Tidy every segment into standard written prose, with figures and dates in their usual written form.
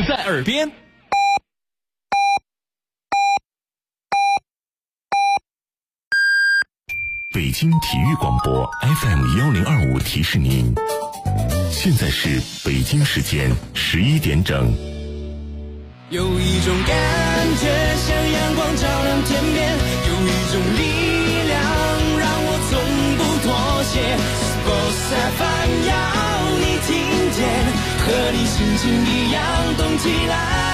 就在耳边。 北京体育广播 FM1025 提示您，现在是北京时间11点整。 有一种感觉像阳光照亮天边，有一种力量让我从不妥协。Sports FM 要你听见，和你心情一样动起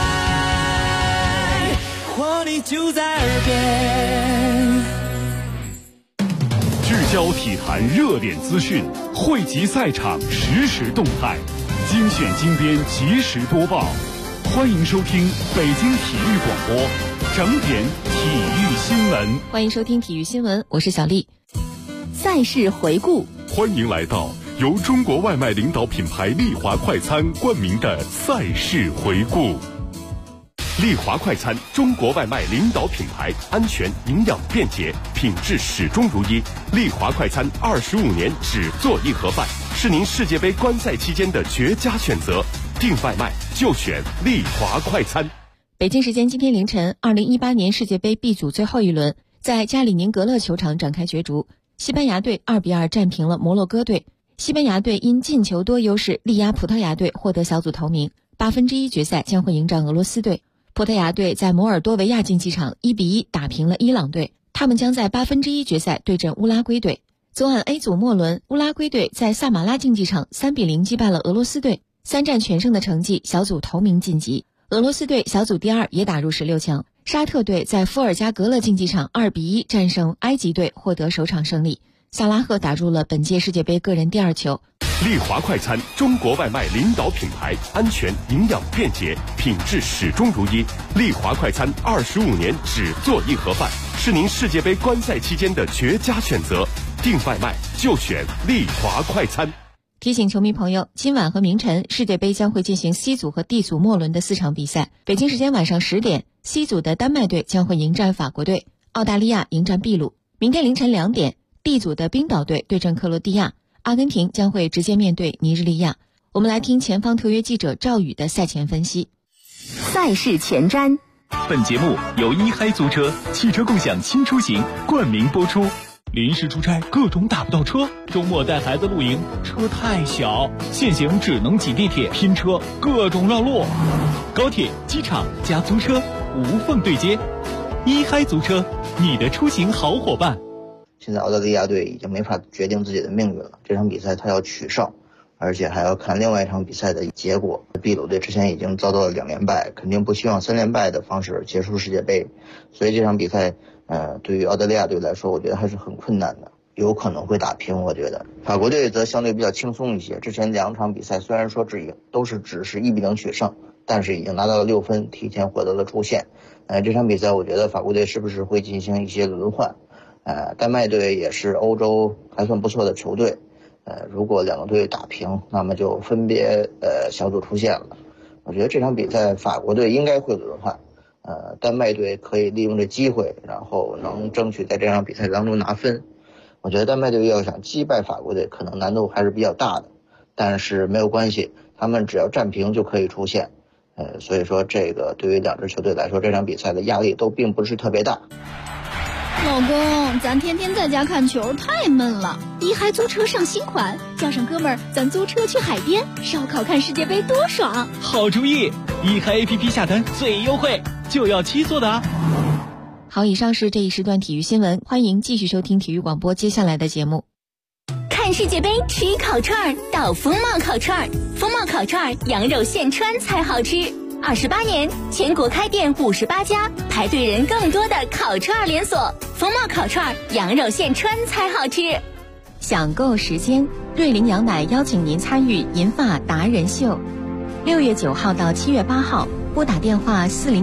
来，活力就在耳边。 聚焦体坛热点资讯，汇集赛场实时动态，精选精编及时播报。欢迎收听北京体育广播整点体育新闻。 欢迎收听体育新闻，我是小丽。赛事回顾， 欢迎来到由中国外卖领导品牌丽华快餐冠名的赛事回顾。丽华快餐，中国外卖领导品牌，安全、营养、便捷，品质始终如一。丽华快餐25年只做一盒饭，是您世界杯观赛期间的绝佳选择。订外卖就选丽华快餐。 北京时间今天凌晨，2018年世界杯 B 组最后一轮在加里宁格勒球场展开角逐，西班牙队2-2战平了摩洛哥队。西班牙队因进球多优势力压葡萄牙队，获得小组头名，1/8决赛将会迎战俄罗斯队。葡萄牙队在摩尔多维亚竞技场1-1打平了伊朗队，他们将在1/8决赛对阵乌拉圭队。总按 A 组末轮，乌拉圭队在萨马拉竞技场3-0击败了俄罗斯队，3战全胜的成绩，小组头名晋级。俄罗斯队小组第2也打入16强。沙特队在伏尔加格勒竞技场2-1战胜埃及队，获得首场胜利。萨拉赫打入了本届世界杯个人第2球。 丽华快餐，中国外卖领导品牌，安全、营养、便捷，品质始终如一。丽华快餐25年只做一盒饭，是您世界杯观赛期间的绝佳选择。订外卖就选丽华快餐。 提醒球迷朋友，今晚和明晨世界杯将会进行 C 组和 D 组末轮的4场比赛。北京时间晚上10点 ，C 组的丹麦队将会迎战法国队，澳大利亚迎战秘鲁。明天凌晨2点 ，D 组的冰岛队对阵克罗地亚，阿根廷将会直接面对尼日利亚。我们来听前方特约记者赵宇的赛前分析。 赛事前瞻。 本节目由一嗨租车汽车共享轻出行冠名播出。临时出差各种打不到车，周末带孩子露营车太小，现行只能挤地铁拼车，各种绕路。高铁、机场加租车无缝对接，一嗨租车，你的出行好伙伴。 现在澳大利亚队已经没法决定自己的命运了，这场比赛他要取胜，而且还要看另外一场比赛的结果。秘鲁队之前已经遭到了2连败，肯定不希望3连败的方式结束世界杯，所以这场比赛对于澳大利亚队来说，我觉得还是很困难的，有可能会打平。我觉得法国队则相对比较轻松一些，之前2场比赛虽然说只是1-0取胜，但是已经拿到了6分，提前获得了出线。这场比赛我觉得法国队是不是会进行一些轮换？丹麦队也是欧洲还算不错的球队，如果2个队打平，那么就分别小组出线了。我觉得这场比赛法国队应该会轮换。丹麦队可以利用这机会，然后能争取在这场比赛当中拿分。我觉得丹麦队要想击败法国队，可能难度还是比较大的，但是没有关系，他们只要战平就可以出线。所以说这个对于2支球队来说，这场比赛的压力都并不是特别大。 老公，咱天天在家看球太闷了，一嗨租车上新款，叫上哥们儿，咱租车去海边烧烤看世界杯多爽！ 好主意，一嗨 APP 下单最优惠，就要7座的啊！ 好，以上是这一时段体育新闻，欢迎继续收听体育广播接下来的节目。 看世界杯吃烤串到风貌烤串，风貌烤串羊肉现穿才好吃。28年，全国开店58家，排队人更多的烤串连锁，风貌烤串羊肉现穿才好吃。 享购时间，瑞麟羊奶邀请您参与银发达人秀，6月9号到7月8号，拨打电话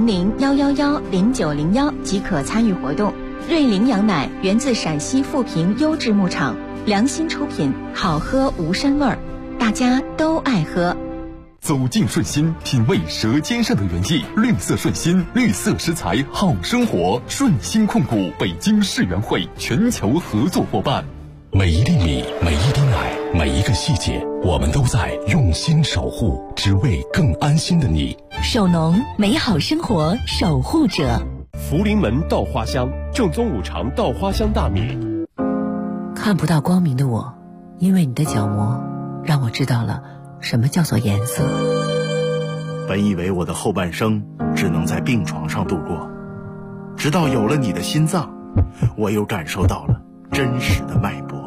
400-111-0901即可参与活动。瑞麟羊奶源自陕西富平优质牧场，良心出品，好喝无膻味儿，大家都爱喝。 走进顺心，品味舌尖上的原意。绿色顺心，绿色食材好生活。顺心控股北京世园会全球合作伙伴。 每一粒米，每一滴奶，每一个细节，我们都在用心守护，只为更安心的你。 守农，美好生活守护者。 福临门稻花香，正宗五常稻花香大米。 看不到光明的我，因为你的角膜，让我知道了什么叫做颜色。 本以为我的后半生只能在病床上度过，直到有了你的心脏，我又感受到了真实的脉搏。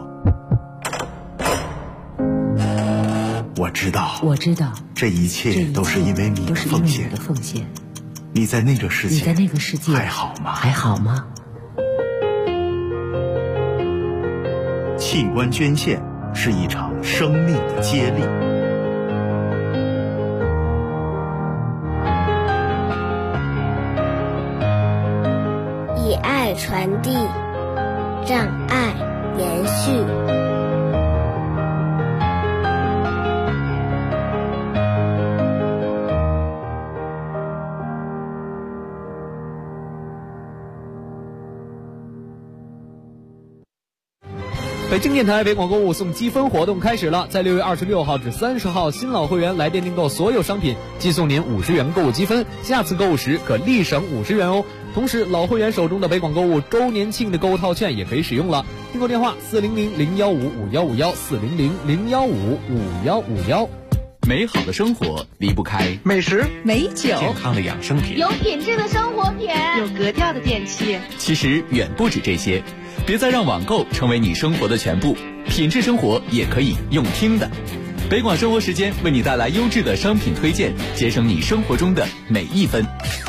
我知道，这一切都是因为你的奉献。你在那个世界还好吗？器官捐献是一场生命的接力。 以爱传递，让爱延续。 北京电台北广购物送积分活动开始了，在6月26号至30号，新老会员来电订购所有商品，即送您50元购物积分，下次购物时可立省50元哦。同时，老会员手中的北广购物周年庆的购物套券也可以使用了。订购电话400-015-5151，400-015-5151。 美好的生活离不开美食、 美酒、 健康的养生品， 有品质的生活品， 有格调的电器。 其实远不止这些，别再让网购成为你生活的全部，品质生活也可以用听的。北广生活时间为你带来优质的商品推荐，节省你生活中的每一分。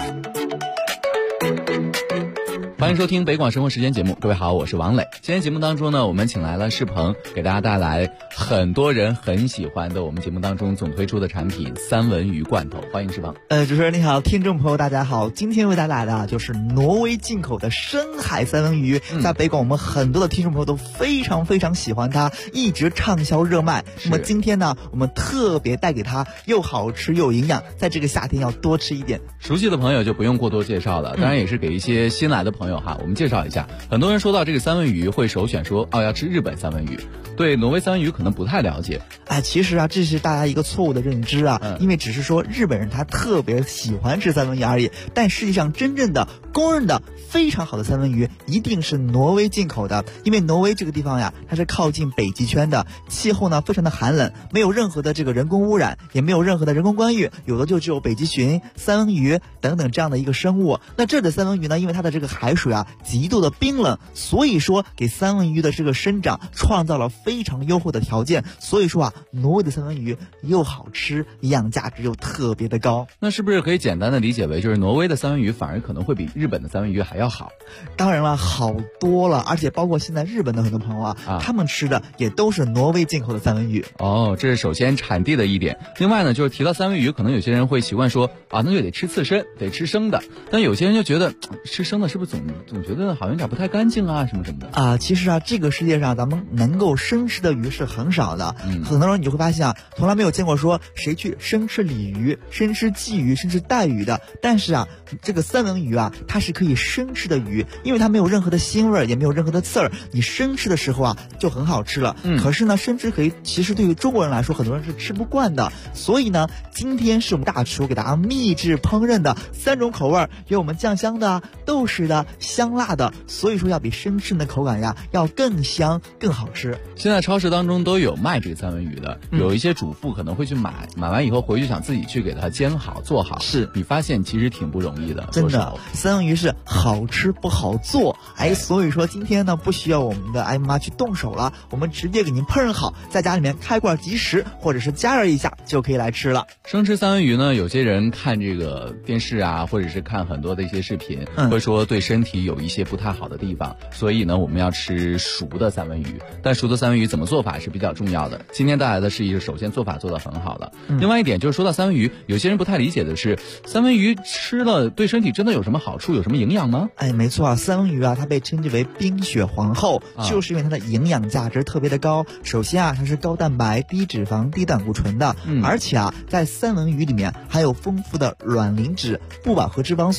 欢迎收听北广生活时间节目，各位好，我是王磊。今天节目当中呢，我们请来了世鹏，给大家带来很多人很喜欢的我们节目当中总推出的产品三文鱼罐头。欢迎世鹏。 主持人你好，听众朋友大家好，今天为大家带来的就是挪威进口的深海三文鱼，在北广我们很多的听众朋友都非常非常喜欢它，一直畅销热卖。那么今天呢，我们特别带给它又好吃又营养，在这个夏天要多吃一点。 熟悉的朋友就不用过多介绍了，当然也是给一些新来的朋友我们介绍一下。很多人说到这个三文鱼会首选说要吃日本三文鱼，对挪威三文鱼可能不太了解。 其实这是大家一个错误的认知因为只是说日本人他特别喜欢吃三文鱼而已，但实际上真正的公认的非常好的三文鱼一定是挪威进口的。因为挪威这个地方它是靠近北极圈的，气候呢非常的寒冷，没有任何的这个人工污染，也没有任何的人工干预，有的就只有北极熊、三文鱼等等这样的一个生物。那这的三文鱼呢，因为它的这个海水极度的冰冷，所以说给三文鱼的这个生长创造了非常优厚的条件。所以说挪威的三文鱼又好吃，营养价值又特别的高。 那是不是可以简单的理解为，就是挪威的三文鱼反而可能会比日本的三文鱼还要好？ 当然了，好多了，而且包括现在日本的很多朋友他们吃的也都是挪威进口的三文鱼。 这是首先产地的一点。另外呢，就是提到三文鱼，可能有些人会习惯说那就得吃刺身，得吃生的。但有些人就觉得吃生的是不是总觉得好像有点不太干净什么什么的其实这个世界上咱们能够生吃的鱼是很少的。很多人你就会发现从来没有见过说谁去生吃鲤鱼、生吃鲫鱼、生吃带鱼的。但是这个三文鱼它是可以生吃的鱼，因为它没有任何的腥味，也没有任何的刺儿，你生吃的时候就很好吃了。可是呢，生吃其实对于中国人来说，很多人是吃不惯的。所以呢，今天是我们大厨给大家秘制烹饪的3种口味，有我们酱香的、豆豉的、香辣的，所以说要比生吃的口感要更香更好吃。 现在超市当中都有卖这个三文鱼的，有一些主妇可能会去买完以后回去想自己去给它煎好做好。 是你发现其实挺不容易的， 真的。三文鱼是好吃不好做，所以说今天呢不需要我们的艾妈去动手了，我们直接给您烹饪好，在家里面开罐即食，或者是加热一下就可以来吃了。 生吃三文鱼呢，有些人看这个电视或者是看很多的一些视频，会说对身体有一些不太好的地方，所以呢我们要吃熟的三文鱼。但熟的三文鱼怎么做法是比较重要的。今天带来的是一个首先做法做得很好了。另外一点就是说到三文鱼，有些人不太理解的是，三文鱼吃了对身体真的有什么好处，有什么营养吗？ 没错三文鱼它被称之为冰雪皇后，就是因为它的营养价值特别的高。首先它是高蛋白、低脂肪、低胆固醇的，而且在三文鱼里面含有丰富的卵磷脂、不饱和脂肪酸、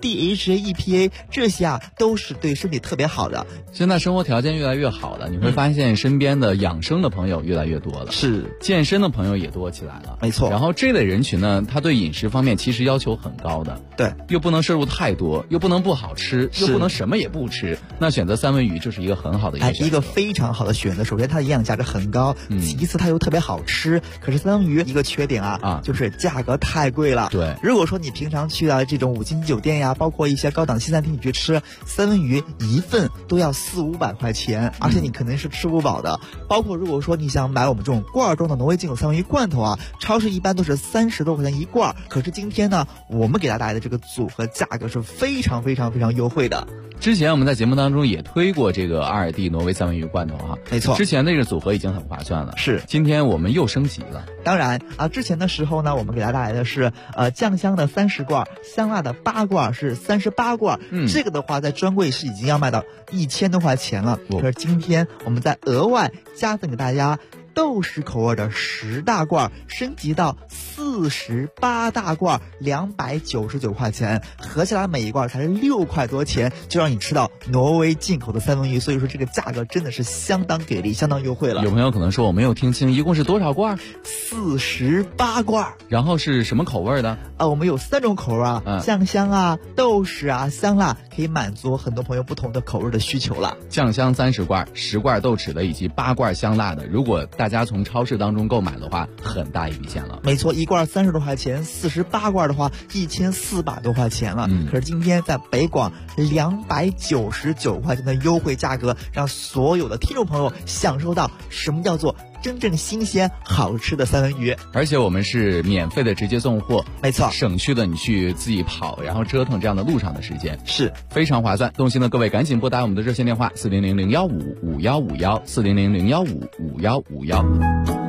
DHA、EPA 这些啊都是对身体特别好的。 现在生活条件越来越好了，你会发现身边的养生的朋友越来越多了， 是健身的朋友也多起来了， 没错。 然后这类人群呢，他对饮食方面其实要求很高的， 对， 又不能摄入太多，又不能不好吃，又不能什么也不吃，那选择三文鱼就是一个很好的一个非常好的选择。首先它的营养价值很高，其次它又特别好吃。可是三文鱼一个缺点就是价格太贵了。 对， 如果说你平常去到这种5星级酒店呀，包括一些高档西餐厅你去吃三文鱼，一份都要400-500块钱，而且你肯定是吃不饱的。包括如果说你想买我们这种罐装的挪威进口三文鱼罐头啊，超市一般都是30多块钱一罐。可是今天呢，我们给大家带来的这个组合价格是非常非常非常优惠的。 之前我们在节目当中也推过这个2D挪威三文鱼罐头没错， 之前那个组合已经很划算了， 是， 今天我们又升级了。 当然之前的时候呢，我们给大家带来的是酱香的30罐，香辣的8罐是38罐，这个的话在专柜是已经要卖到1000多块钱了。可是今天我们再额外加赠给大家豆豉口味的10大罐，升级到48大罐，299块钱，合起来每一罐才是6块多钱，就让你吃到挪威进口的三文鱼。所以说这个价格真的是相当给力，相当优惠了。 有朋友可能说我没有听清，一共是多少罐 ？48罐。 然后是什么口味的？ 我们有3种口味酱香豆豉香辣，可以满足很多朋友不同的口味的需求了。 酱香30罐，10罐豆豉的，以及8罐香辣的。如果大家从超市当中购买的话，很大一笔钱了。 没错，一罐30多块钱，48罐的话1400多块钱了。可是今天在北广299块钱的优惠价格，让所有的听众朋友享受到什么叫做真正新鲜好吃的三文鱼。 而且我们是免费的直接送货， 没错， 省去了你去自己跑然后折腾这样的路上的时间， 是非常划算。动心的各位赶紧拨打我们的热线电话400-015-5151，400-015-5151。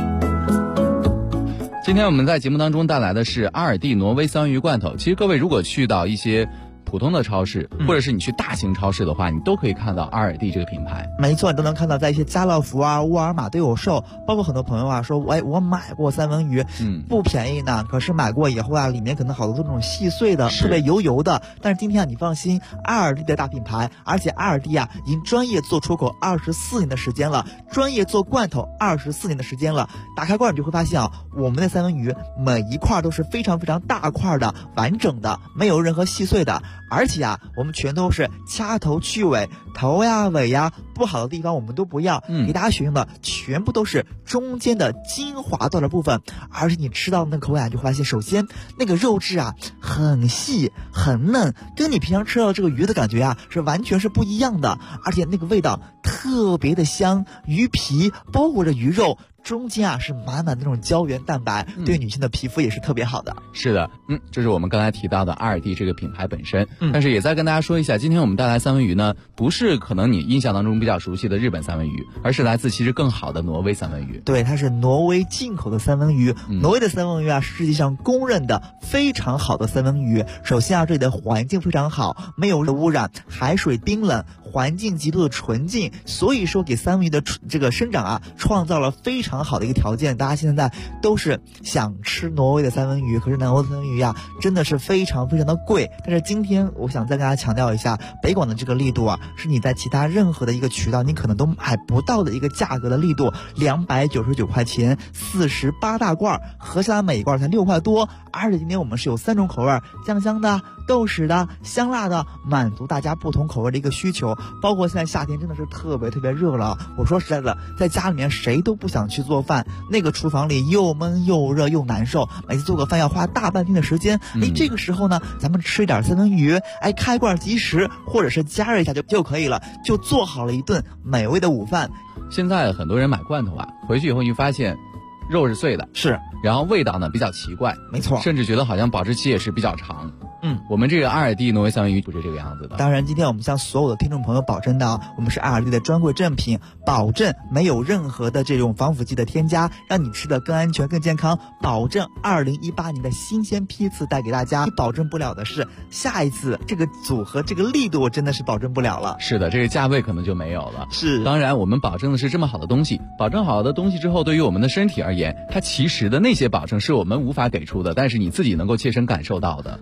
今天我们在节目当中带来的是2D挪威三文鱼罐头。其实各位如果去到一些普通的超市，或者是你去大型超市的话，你都可以看到2D这个品牌。 没错，你都能看到，在一些家乐福沃尔玛都有售。包括很多朋友说我买过三文鱼，不便宜呢，可是买过以后里面可能好多都是那种细碎的，特别油的。但是今天你放心，2D的大品牌，而且2D已经专业做出口24年的时间了，专业做罐头24年的时间了。打开罐你就会发现我们的三文鱼每一块都是非常非常大块的，完整的，没有任何细碎的。而且我们全都是掐头去尾，头尾不好的地方我们都不要，给大家选用的全部都是中间的精华段的部分。而且你吃到那个口感就会发现，首先那个肉质很细很嫩，跟你平常吃到这个鱼的感觉是完全是不一样的。而且那个味道特别的香，鱼皮包裹着鱼肉，中间是满满的那种胶原蛋白，对女性的皮肤也是特别好的。 是的，这是我们刚才提到的2D这个品牌本身。但是也再跟大家说一下，今天我们带来三文鱼呢，不是可能你印象当中比较熟悉的日本三文鱼，而是来自其实更好的挪威三文鱼。 对，它是挪威进口的三文鱼。挪威的三文鱼是世界上公认的非常好的三文鱼。首先这里的环境非常好，没有污染，海水冰冷，环境极度的纯净，所以说给三文鱼的这个生长创造了非常好的一个条件。大家现在都是想吃挪威的三文鱼，可是挪威的三文鱼真的是非常非常的贵。但是今天我想再跟大家强调一下，北广的这个力度是你在其他任何的一个渠道你可能都买不到的一个价格的力度，299块钱，48大罐，合起来每一罐才6块多。而且今天我们是有3种口味，酱香的、豆豉的、香辣的，满足大家不同口味的一个需求。包括现在夏天真的是特别特别热了，我说实在的，在家里面谁都不想去做饭，那个厨房里又闷又热又难受，每次做个饭要花大半天的时间。这个时候呢，咱们吃一点三文鱼，开罐即食，或者是加热一下就可以了，就做好了一顿美味的午饭。 现在很多人买罐头回去以后你发现肉是碎的， 是， 然后味道呢比较奇怪， 没错， 甚至觉得好像保质期也是比较长。我们这个2D挪威三文鱼不是这个样子的。 当然今天我们向所有的听众朋友保证的，我们是2D的专柜正品，保证没有任何的这种防腐剂的添加，让你吃的更安全更健康，保证2018年的新鲜批次带给大家。保证不了的是下一次这个组合这个力度真的是保证不了了。 是的，这个价位可能就没有了。 是， 当然我们保证的是这么好的东西，保证好的东西之后，对于我们的身体而言，它其实的那些保证是我们无法给出的，但是你自己能够切身感受到的。 没错，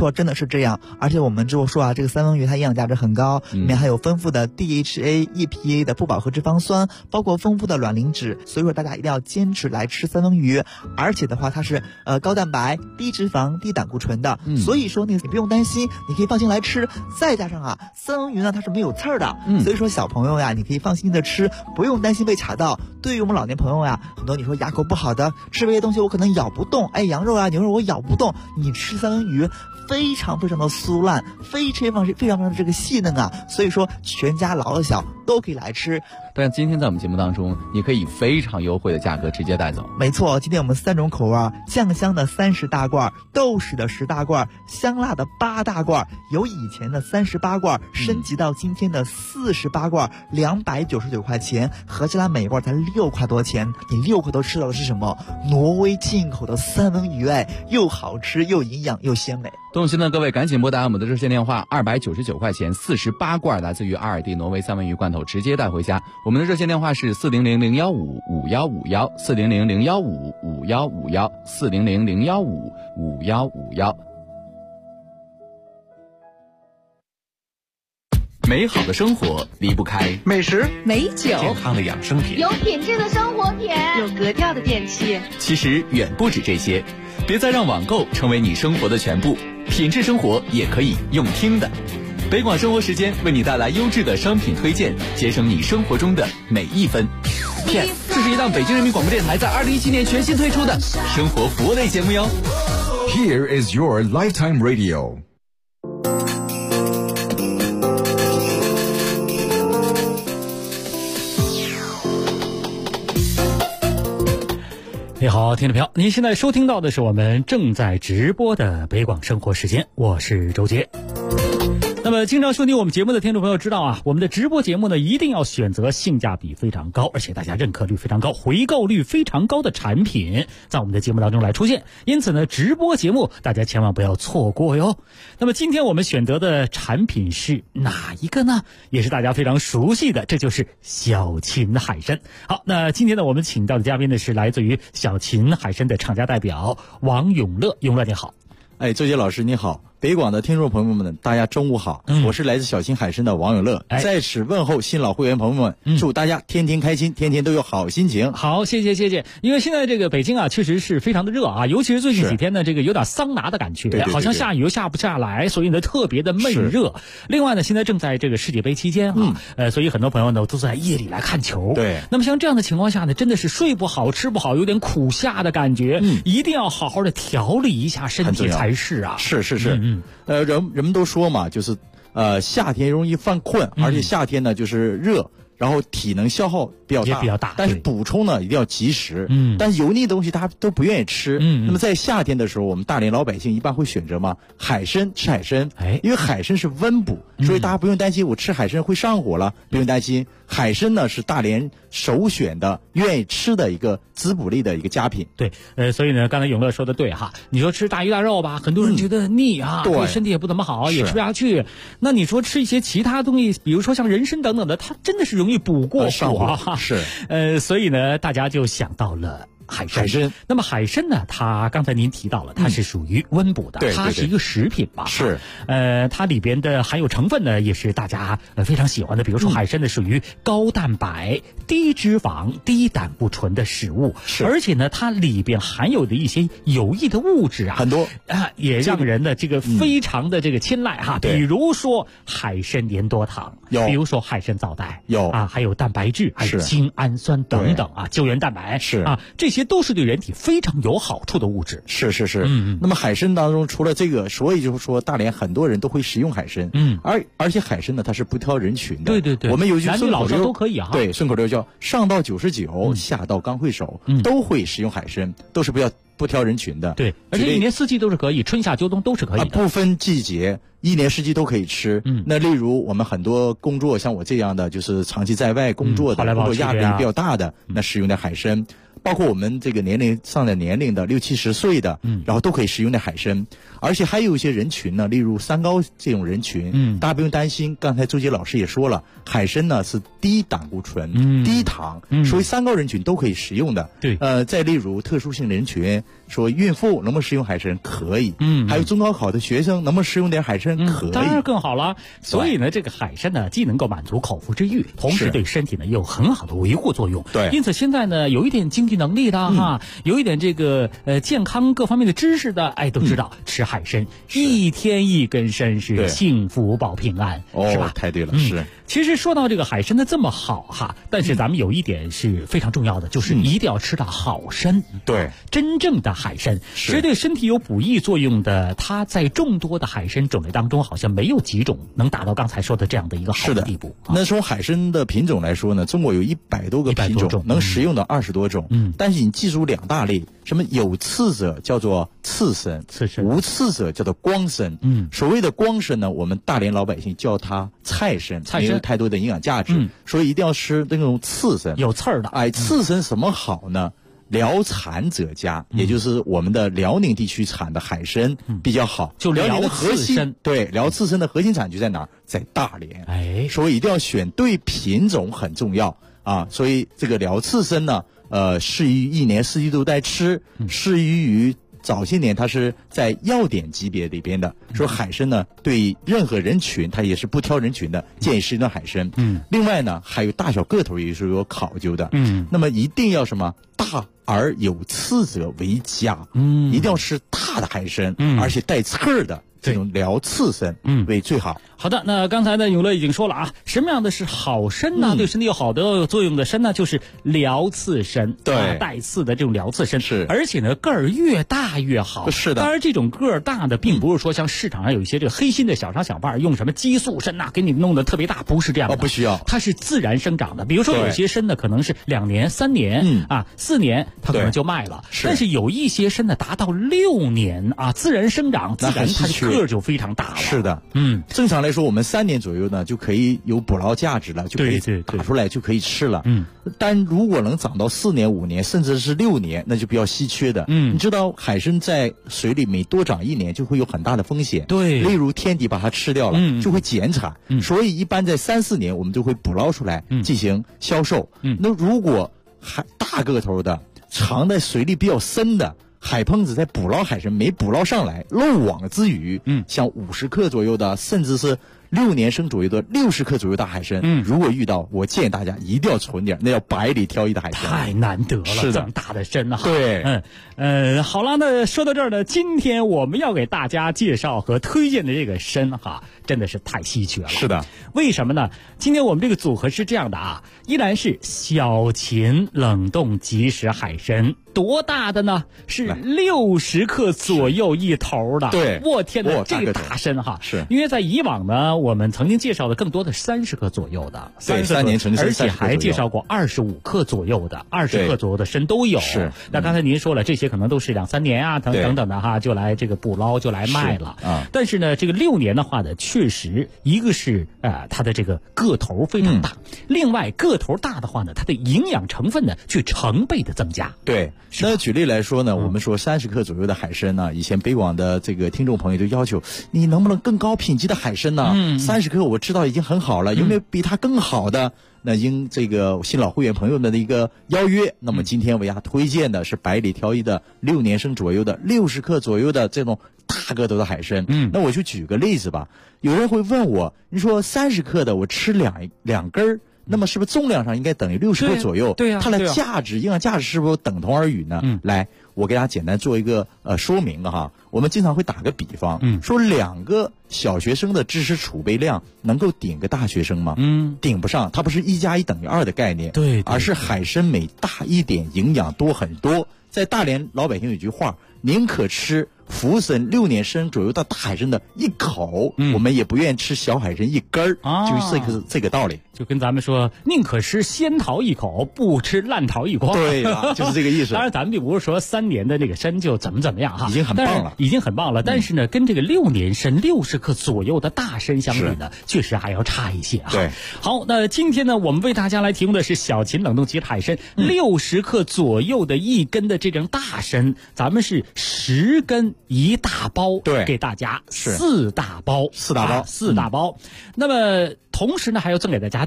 错，真的是这样。而且我们之后说啊，这个三文鱼它营养价值很高，里面还有丰富的 DHA、EPA 的不饱和脂肪酸，包括丰富的卵磷脂，所以说大家一定要坚持来吃三文鱼。而且的话，它是高蛋白、低脂肪、低胆固醇的，所以说你不用担心，你可以放心来吃。再加上啊，三文鱼呢它是没有刺儿的，所以说小朋友呀，你可以放心的吃，不用担心被卡到。对于我们老年朋友呀，很多你说牙口不好的，吃这些东西我可能咬不动，羊肉啊、牛肉我咬不动，你吃三文鱼非常非常的酥烂，非常的这个细嫩啊，所以说全家老小都可以来吃。 但今天在我们节目当中，你可以非常优惠的价格直接带走。 没错，今天我们3种口味，酱香的30大罐，豆豉的10大罐，香辣的8大罐，由以前的38罐升级到今天的48罐，299块钱，合起来每罐才6块多钱。你6块多吃到的是什么？挪威进口的三文鱼，又好吃又营养又鲜美。 动心的各位赶紧拨打我们的热线电话，299块钱48罐来自于阿尔蒂挪威三文鱼罐头，直接带回家。我们的热线电话是400-015-5151，400-015-5151，400-015-5151。美好的生活离不开美食、 美酒、 健康的养生品、 有品质的生活品、 有格调的电器。 其实远不止这些，别再让网购成为你生活的全部，品质生活也可以用听的。北广生活时间为你带来优质的商品推荐，节省你生活中的每一分。这是一档北京人民广播电台在2017年全新推出的生活服务类节目哟。 Here is your lifetime radio。 你好，听众朋友，您现在收听到的是我们正在直播的北广生活时间，我是周杰。那么经常收听我们节目的听众朋友知道啊，我们的直播节目呢一定要选择性价比非常高，而且大家认可率非常高、回购率非常高的产品在我们的节目当中来出现，因此呢直播节目大家千万不要错过哟。那么今天我们选择的产品是哪一个呢？也是大家非常熟悉的，这就是小秦海参。好，那今天呢我们请到的嘉宾呢是来自于小秦海参的厂家代表王永乐。永乐你好。 周杰老师你好，北广的听众朋友们，大家中午好，我是来自小秦海参的王永乐，在此问候新老会员朋友们，祝大家天天开心，天天都有好心情。 好，谢谢。因为现在这个北京啊，确实是非常的热啊，尤其是最近几天呢，这个有点桑拿的感觉， 对， 好像下雨又下不下来，所以呢特别的闷热。另外呢，现在正在这个世界杯期间啊，所以很多朋友呢都在夜里来看球。 对， 那么像这样的情况下呢，真的是睡不好、吃不好，有点苦夏的感觉，一定要好好的调理一下身体才是啊。 是。人们都说嘛，就是夏天容易犯困，而且夏天呢就是热，然后体能消耗比较大，但是补充呢一定要及时。但是油腻的东西大家都不愿意吃。那么在夏天的时候，我们大连老百姓一般会选择嘛海参，吃海参。因为海参是温补，所以大家不用担心我吃海参会上火了，不用担心。海参呢是大连首选的愿意吃的一个滋补类的一个佳品。 对，所以呢，刚才永乐说的对哈，你说吃大鱼大肉吧，很多人觉得腻啊，对身体也不怎么好，也吃不下去。那你说吃一些其他东西，比如说像人参等等的，它真的是容易补过火啊。 是， 所以呢，大家就想到了海参。那么海参呢，它刚才您提到了，它是属于温补的，它是一个食品吧？ 是， 它里边的含有成分呢，也是大家非常喜欢的。比如说海参呢，属于高蛋白、低脂肪、低胆固醇的食物，而且呢，它里边含有的一些有益的物质啊， 很多啊，也让人的这个非常的这个青睐哈。比如说海参粘多糖，比如说海参皂苷，还有蛋白质，还有精氨酸等等啊，胶原蛋白这些都是对人体非常有好处的物质。 是。那么海参当中除了这个，所以就是说大连很多人都会食用海参。而且海参呢，它是不挑人群的。 对， 我们有一句男女老少都可以啊。 对，顺口溜叫上到99，下到刚会手，都会食用海参，都是不挑人群的。 对，而且一年四季都是可以，春夏秋冬都是可以的， 不分季节，一年四季都可以吃。那例如我们很多工作，像我这样的就是长期在外工作的，工作压力比较大的，那食用点海参。包括我们这个上了年龄的60、70岁的，然后都可以食用点海参。而且还有一些人群呢，例如三高这种人群，大家不用担心。刚才周杰老师也说了，海参呢是低胆固醇、低糖，所以三高人群都可以食用的。 对， 再例如特殊性人群， 说孕妇能不能食用海参？可以。还有中高考的学生能不能食用点海参？可以。 当然更好了。所以呢，这个海参呢，既能够满足口腹之欲，同时对身体呢有很好的维护作用。 对。 因此现在呢，有一点经济能力的哈，有一点这个健康各方面的知识的，都知道吃海参一天一根参是幸福保平安，是吧？ 太对了，是。 其实说到这个海参的这么好哈，但是咱们有一点是非常重要的，就是一定要吃到好参。 对， 真正的海参是对身体有补益作用的。它在众多的海参种类当中，好像没有几种能达到刚才说的这样的一个好的地步。 那从海参的品种来说呢，中国有100多个品种，能食用的20多种。但是你记住2大类，什么有刺者叫做刺参，无刺者叫做光参。所谓的光参呢，我们大连老百姓叫它菜参，没有太多的营养价值，所以一定要吃那种刺参， 有刺儿的。 刺参什么好呢？辽产者家，也就是我们的辽宁地区产的海参比较好。 就辽宁的核心， 对，辽刺参的核心产区在哪儿？在大连。所以一定要选对品种很重要啊。所以这个辽刺参呢，适于一年四季都在吃，适于早些年它是在药典级别里边的。说海参呢，对任何人群它也是不挑人群的，建议吃一顿海参。另外呢，还有大小个头也是有考究的。那么一定要什么？大而有刺者为佳。一定要吃大的海参，而且带刺儿的这种辽刺参为最好。 好的，那刚才呢，永乐已经说了啊，什么样的是好参呢？对身体有好的作用的参呢，就是辽刺参， 对， 带刺的这种辽刺参。 是， 而且呢，个儿越大越好。 是的。 当然，这种个儿大的，并不是说像市场上有一些这个黑心的小商小贩用什么激素参呐，给你弄得特别大，不是这样的。 不需要， 它是自然生长的。比如说有些参呢，可能是2年、3年4年，它可能就卖了。但是有一些参呢，达到6年啊，自然生长，自然它的个儿就非常大了。 是的，正常来说，我们3年左右呢，就可以有捕捞价值了，就可以打出来，就可以吃了。但如果能长到4年、5年，甚至是6年，那就比较稀缺的。你知道海参在水里每多长1年，就会有很大的风险。 对， 例如天敌把它吃掉了，就会减产。所以一般在3、4年，我们就会捕捞出来进行销售。那如果大个头的，藏在水里比较深的海碰子，在捕捞海参没捕捞上来，漏网之鱼，像50克左右的，甚至是6年生左右的60克左右的海参，如果遇到，我建议大家一定要存点，那叫百里挑一的海参， 太难得了， 是的， 这么大的参啊！ 对， 好了，那说到这儿呢，今天我们要给大家介绍和推荐的这个参哈，真的是太稀缺了。 是的， 为什么呢？今天我们这个组合是这样的啊，依然是小秦冷冻即食海参，多大的呢？是60克左右一头的。 对， 我天哪，这个大参哈， 是因为在以往呢，我们曾经介绍的更多的30克左右的 ，3年成参， 而且还介绍过25克左右的，20克左右的参都有。 是， 那刚才您说了，这些可能都是2、3年啊，等等的哈，就来这个捕捞就来卖了啊。 但是呢，这个6年的话呢，确实一个是它的这个个头非常大，另外个头大的话呢，它的营养成分呢却成倍的增加。 对，那举例来说呢，我们说30克左右的海参呢，以前北广的这个听众朋友就要求你能不能更高品级的海参呢？30克我知道已经很好了，有没有比它更好的？那应这个新老会员朋友们的一个邀约，那么今天为大家推荐的是百里挑一的6年生左右的60克左右的这种大个头的海参。那我就举个例子吧。有人会问我，你说30克的我吃两根儿，那么是不是重量上应该等于60克左右？ 对呀， 它的价值、营养价值是不是等同而语呢？来，我给大家简单做一个说明哈。我们经常会打个比方，说2个小学生的知识储备量能够顶个大学生吗？顶不上，它不是1+1等于2的概念， 对， 而是海参每大一点，营养多很多。在大连老百姓有句话，宁可吃福参6年生左右的大海参的一口，我们也不愿吃小海参一根儿，就是这个道理。 就跟咱们说，宁可吃仙桃一口，不吃烂桃一筐。 对了，就是这个意思。 当然，咱们并不是说3年的那个参就怎么样哈， 已经很棒了， 已经很棒了。但是呢，跟这个6年参60克左右的大参相比呢，确实还要差一些啊。 对， 好，那今天呢，我们为大家来提供的是小秦冷冻即食海参60克左右的一根的这种大参，咱们是10根1大包， 对， 给大家4大包， 4大包， 4大包。那么同时呢，还要赠给大家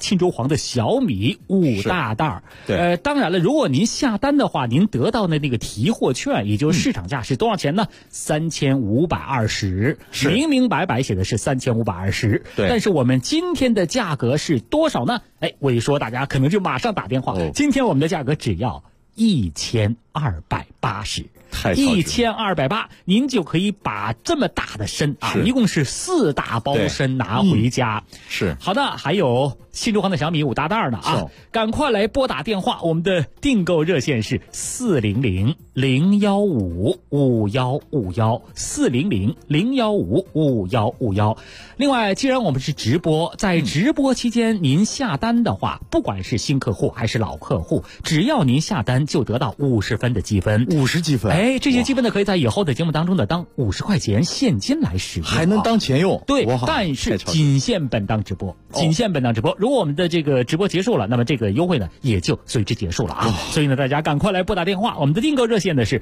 沁州黄的小米5大袋。 对， 当然了，如果您下单的话，您得到的那个提货券，也就是市场价是多少钱呢？3520，明明白白写的是3520。 对， 但是我们今天的价格是多少呢？我一说大家可能就马上打电话。今天我们的价格只要1280。1280，您就可以把这么大的参啊，一共是4大包参拿回家。 是好的，还有沁州黄的小米5大袋呢啊！赶快来拨打电话，我们的订购热线是400-015-5151，400-015-5151。另外，既然我们是直播，在直播期间您下单的话，不管是新客户还是老客户，只要您下单就得到50分的积分 ，50积分。 这些积分呢，可以在以后的节目当中呢，当50块钱现金来使用， 还能当钱用。 对，但是仅限本档直播，仅限本档直播。如果我们的这个直播结束了，那么这个优惠呢也就随之结束了啊。所以呢，大家赶快来拨打电话，我们的订购热线呢是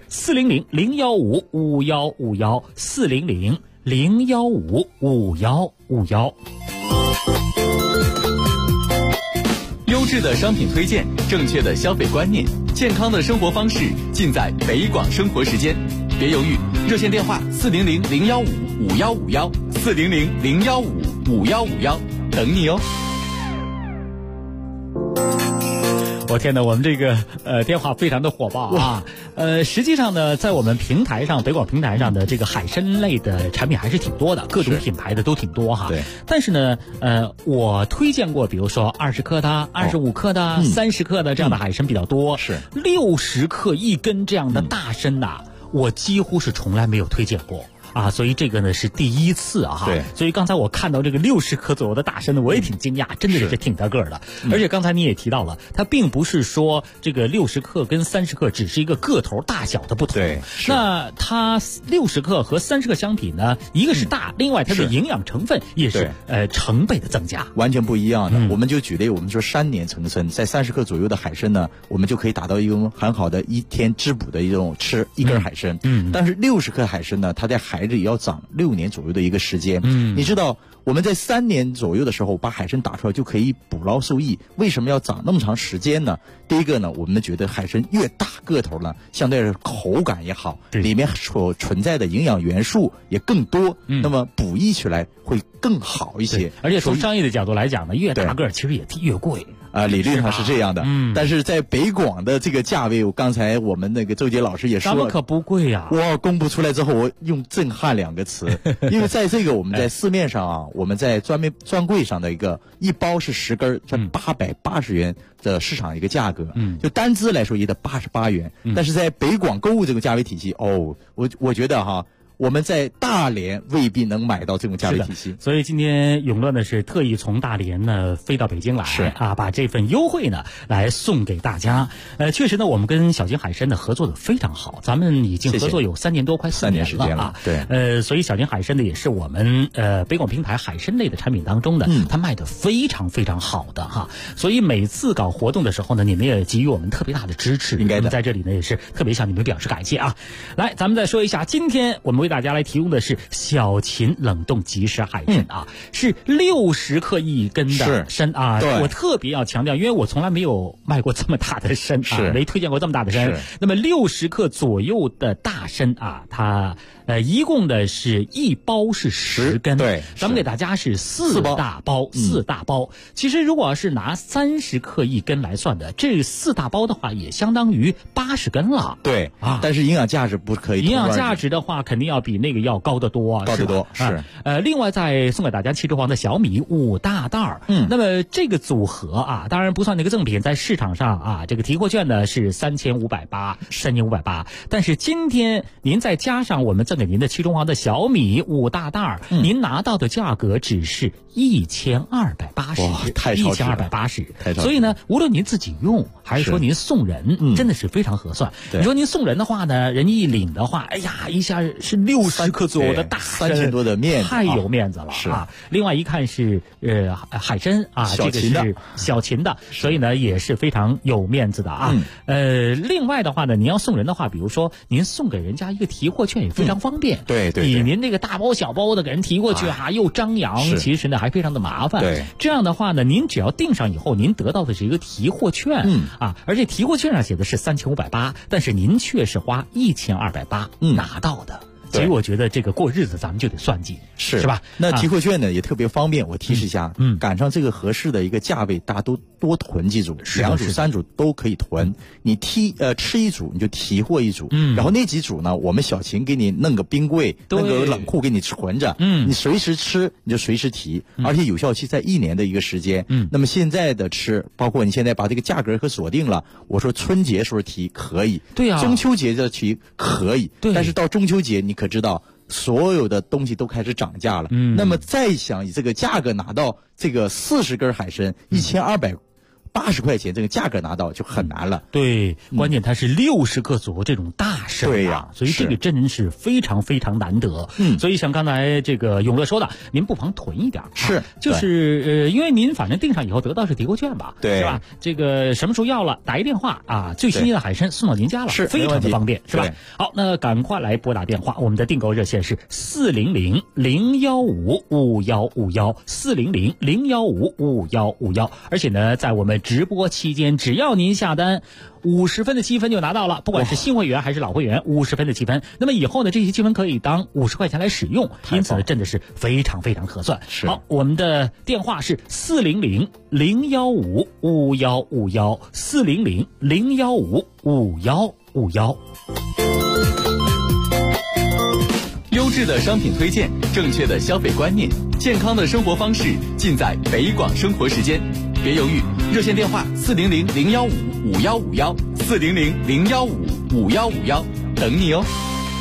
400-015-5151，400-015-5151。 优质的商品推荐，正确的消费观念，健康的生活方式，尽在北广生活时间。别犹豫，热线电话400-015-5151，400-015-5151，等你哦。 我天哪，我们这个电话非常的火爆啊！实际上呢，在我们平台上，北广平台上的这个海参类的产品还是挺多的，各种品牌的都挺多哈。 对。 但是呢，我推荐过，比如说20克的、25克的、30克的这样的海参比较多。 是。 60克1根这样的大参呐，我几乎是从来没有推荐过。所以这个呢是第一次啊。 对。 所以刚才我看到这个60克左右的大参呢，我也挺惊讶，真的是挺大个的。而且刚才你也提到了，它并不是说这个60克跟30克只是一个个头大小的不同。 对。 那它60克和30克相比呢，一个是大，另外它的营养成分也是成倍的增加， 完全不一样的。我们就举例，我们说3年成参，在30克左右的海参呢，我们就可以达到一种很好的1天滋补的一种吃一根海参。但是60克海参呢，它在海里要长6年左右的一个时间。你知道我们在3年左右的时候把海参打出来就可以捕捞受益，为什么要长那么长时间呢？第一个呢，我们觉得海参越大个头呢，相对来说口感也好，里面所存在的营养元素也更多，那么捕役起来会更好一些。 而且从商业的角度来讲呢，越大个其实也越贵。 理论上是这样的。但是在北广的这个价位，刚才我们那个周杰老师也说了， 咱们可不贵呀。 我公布出来之后，我用震撼2个词，因为在这个我们在市面上啊，我们在专柜上的一包是10根，在880元的市场一个价格，就单支来说也得88元。但是在北广购物这个价位体系，我觉得哈。我们在大连未必能买到这种价位体系， 所以今天永乐呢是特意从大连呢飞到北京来，把这份优惠呢来送给大家。确实呢，我们跟小金海参呢合作的非常好，咱们已经合作有3年多，快4年时间了。 对，所以小金海参呢也是我们北广平台海参类的产品当中的，它卖的非常非常好的哈。所以每次搞活动的时候呢，你们也给予我们特别大的支持， 应该的。 在这里呢也是特别向你们表示感谢啊。来，咱们再说一下，今天我们为大家来提供的是小秦冷冻即食海参是60克1根的参啊。我特别要强调，因为我从来没有卖过这么大的参没推荐过这么大的参。那么60克左右的大参它一共的是1包是10根。 对， 咱们给大家是4大包，4大包。其实如果要是拿30克1根来算的，这4大包的话也相当于80根了。 对但是营养价值不可以。 营养价值的话，肯定要比那个要高得多啊， 高得多是。 另外再送给大家沁州黄的小米5大袋。那么这个组合当然不算那个赠品，在市场上这个提货券呢是3580，3580。但是今天您再加上我们赠给您的沁州黄的小米5大袋，您拿到的价格只是1280， 太超值了 ，1280。所以呢，无论您自己用还是说您送人，真的是非常合算。你说您送人的话呢，人家一领的话，哎呀，一下是60克左右的大 3000多的面， 太有面子了另外一看是海参这个是小秦的，所以呢也是非常有面子的另外的话呢，您要送人的话，比如说您送给人家一个提货券也非常方便。 对， 比您这个大包小包的给人提过去又张扬，其实呢还非常的麻烦。 对， 这样的话呢，您只要订上以后，您得到的是一个提货券，而且提货券上写的是3580，但是您却是花1280拿到的。所以我觉得这个过日子咱们就得算计，是吧？ 那提货券呢也特别方便，我提示一下，赶上这个合适的一个价位，大家都多囤几组，2组3组都可以囤。你吃一组你就提货一组，然后那几组呢，我们小秦给你弄个冰柜，弄个冷库给你存着，你随时吃你就随时提，而且有效期在1年的一个时间。那么现在的吃，包括你现在把这个价格和锁定了，我说春节时候提可以， 对啊， 中秋节的提可以，但是到中秋节你可知道所有的东西都开始涨价了，那么再想以这个价格拿到这个40根海参1280块钱，这个价格拿到就很难了。 对，关键它是60个左右这种大生对呀， 所以这个真是非常非常难得。所以像刚才这个永乐说的，您不妨囤一点，就是因为您反正订上以后得到是提货券吧， 对， 是吧？这个什么时候要了，打一电话最新鲜的海参送到您家了， 是非常的方便，是吧？好，那赶快来拨打电话，我们的订购热线是400-015-5151，400-015-5151，而且呢，在我们直播期间，只要您下单50分的积分就拿到了，不管是新会员还是老会员，50分的积分。那么以后呢，这些积分可以当50块钱来使用，因此呢，真的是非常非常合算。好，我们的电话是400-015-5151，400-015-5151。 优质的商品推荐，正确的消费观念，健康的生活方式，尽在北广生活时间。别犹豫，热线电话400-015-5151，400-015-5151，等你哦。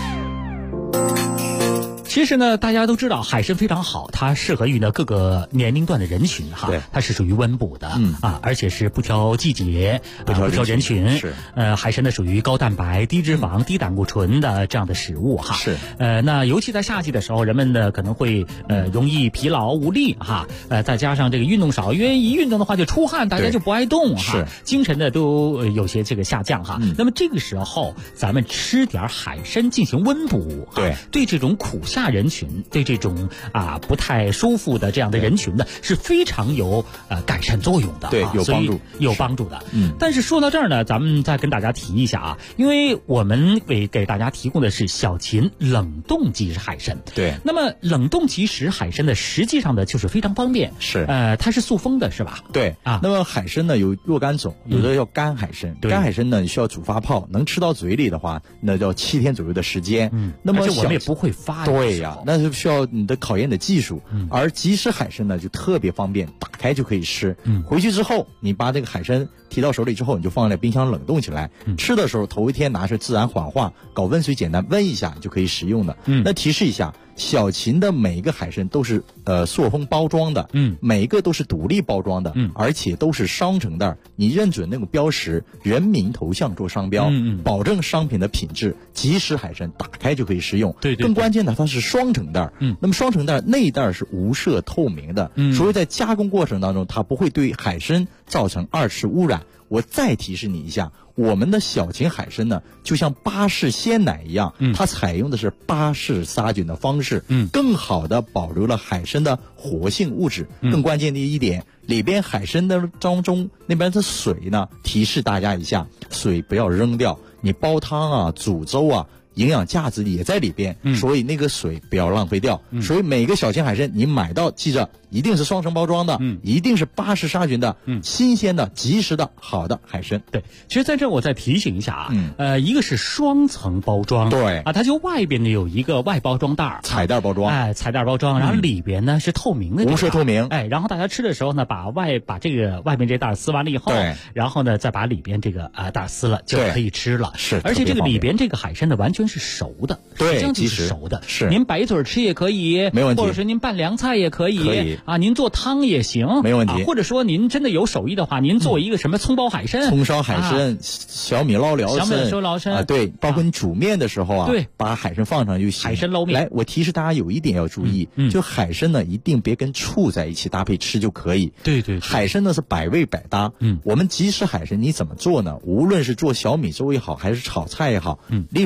其实呢，大家都知道海参非常好，它适合于呢各个年龄段的人群哈。 对， 它是属于温补的而且是不挑季节、不挑人群。 是海参呢属于高蛋白、低脂肪、低胆固醇的这样的食物哈。 是那尤其在夏季的时候，人们呢可能会容易疲劳无力哈。再加上这个运动少，因为一运动的话就出汗，大家就不爱动哈， 是精神呢都有些这个下降哈。那么这个时候咱们吃点海参进行温补，对这种苦夏人群，对这种不太舒服的这样的人群呢，是非常有改善作用的， 对， 有帮助的。但是说到这儿呢，咱们再跟大家提一下因为我们给大家提供的是小秦冷冻即食海参， 对。 那么冷冻即食海参呢，实际上呢就是非常方便， 是它是塑封的，是吧？ 对那么海参呢有若干种，有的叫干海参，干海参呢需要煮发泡，能吃到嘴里的话，那要7天左右的时间。那么我们也不会发， 对呀。那是需要你的考验的技术，而即食海参呢就特别方便，打开就可以吃。回去之后，你把这个海参提到手里之后，你就放在冰箱冷冻起来。吃的时候头一天拿去自然缓化，搞温水简单温一下就可以食用的。那提示一下，小秦的每一个海参都是塑封包装的，每一个都是独立包装的，而且都是双层袋，你认准那个标识，人名头像做商标，保证商品的品质。即食海参打开就可以食用， 对， 更关键的它是双层袋，那么双层袋内袋是无色透明的，所以在加工过程当中它不会对海参造成2次污染。我再提示你一下，我们的小秦海参呢，就像巴氏鲜奶一样，它采用的是巴氏杀菌的方式，更好的保留了海参的活性物质。更关键的一点，里边海参的当中那边的水呢，提示大家一下，水不要扔掉，你煲汤煮粥营养价值也在里边，所以那个水不要浪费掉。所以每个小秦海参你买到记着一定是双层包装的，一定是巴氏杀菌的，新鲜的、及时的、好的海参。 对，其实在这我再提醒一下一个是双层包装， 对它就外边呢有一个外包装袋， 彩袋包装， 彩袋包装，然后里边呢是透明的， 无色透明， 然后大家吃的时候呢，把这个外面这袋撕完了以后，然后呢再把里边这个袋撕了就可以吃了。 是， 而且这个里边这个海参呢完全是熟的， 对， 这样就是熟的。 是， 您白嘴吃也可以， 没问题， 或者是您拌凉菜也可以您做汤也行， 没问题。 或者说您真的有手艺的话，您做一个什么葱包海参、 葱烧海参、小米捞辽参，对，包括你煮面的时候对， 把海参放上就行。 海参捞面。 来，我提示大家有一点要注意，就海参呢一定别跟醋在一起搭配吃就可以。 对， 海参呢是百味百搭。我们即食海参你怎么做呢？无论是做小米粥也好，还是炒菜也好，例如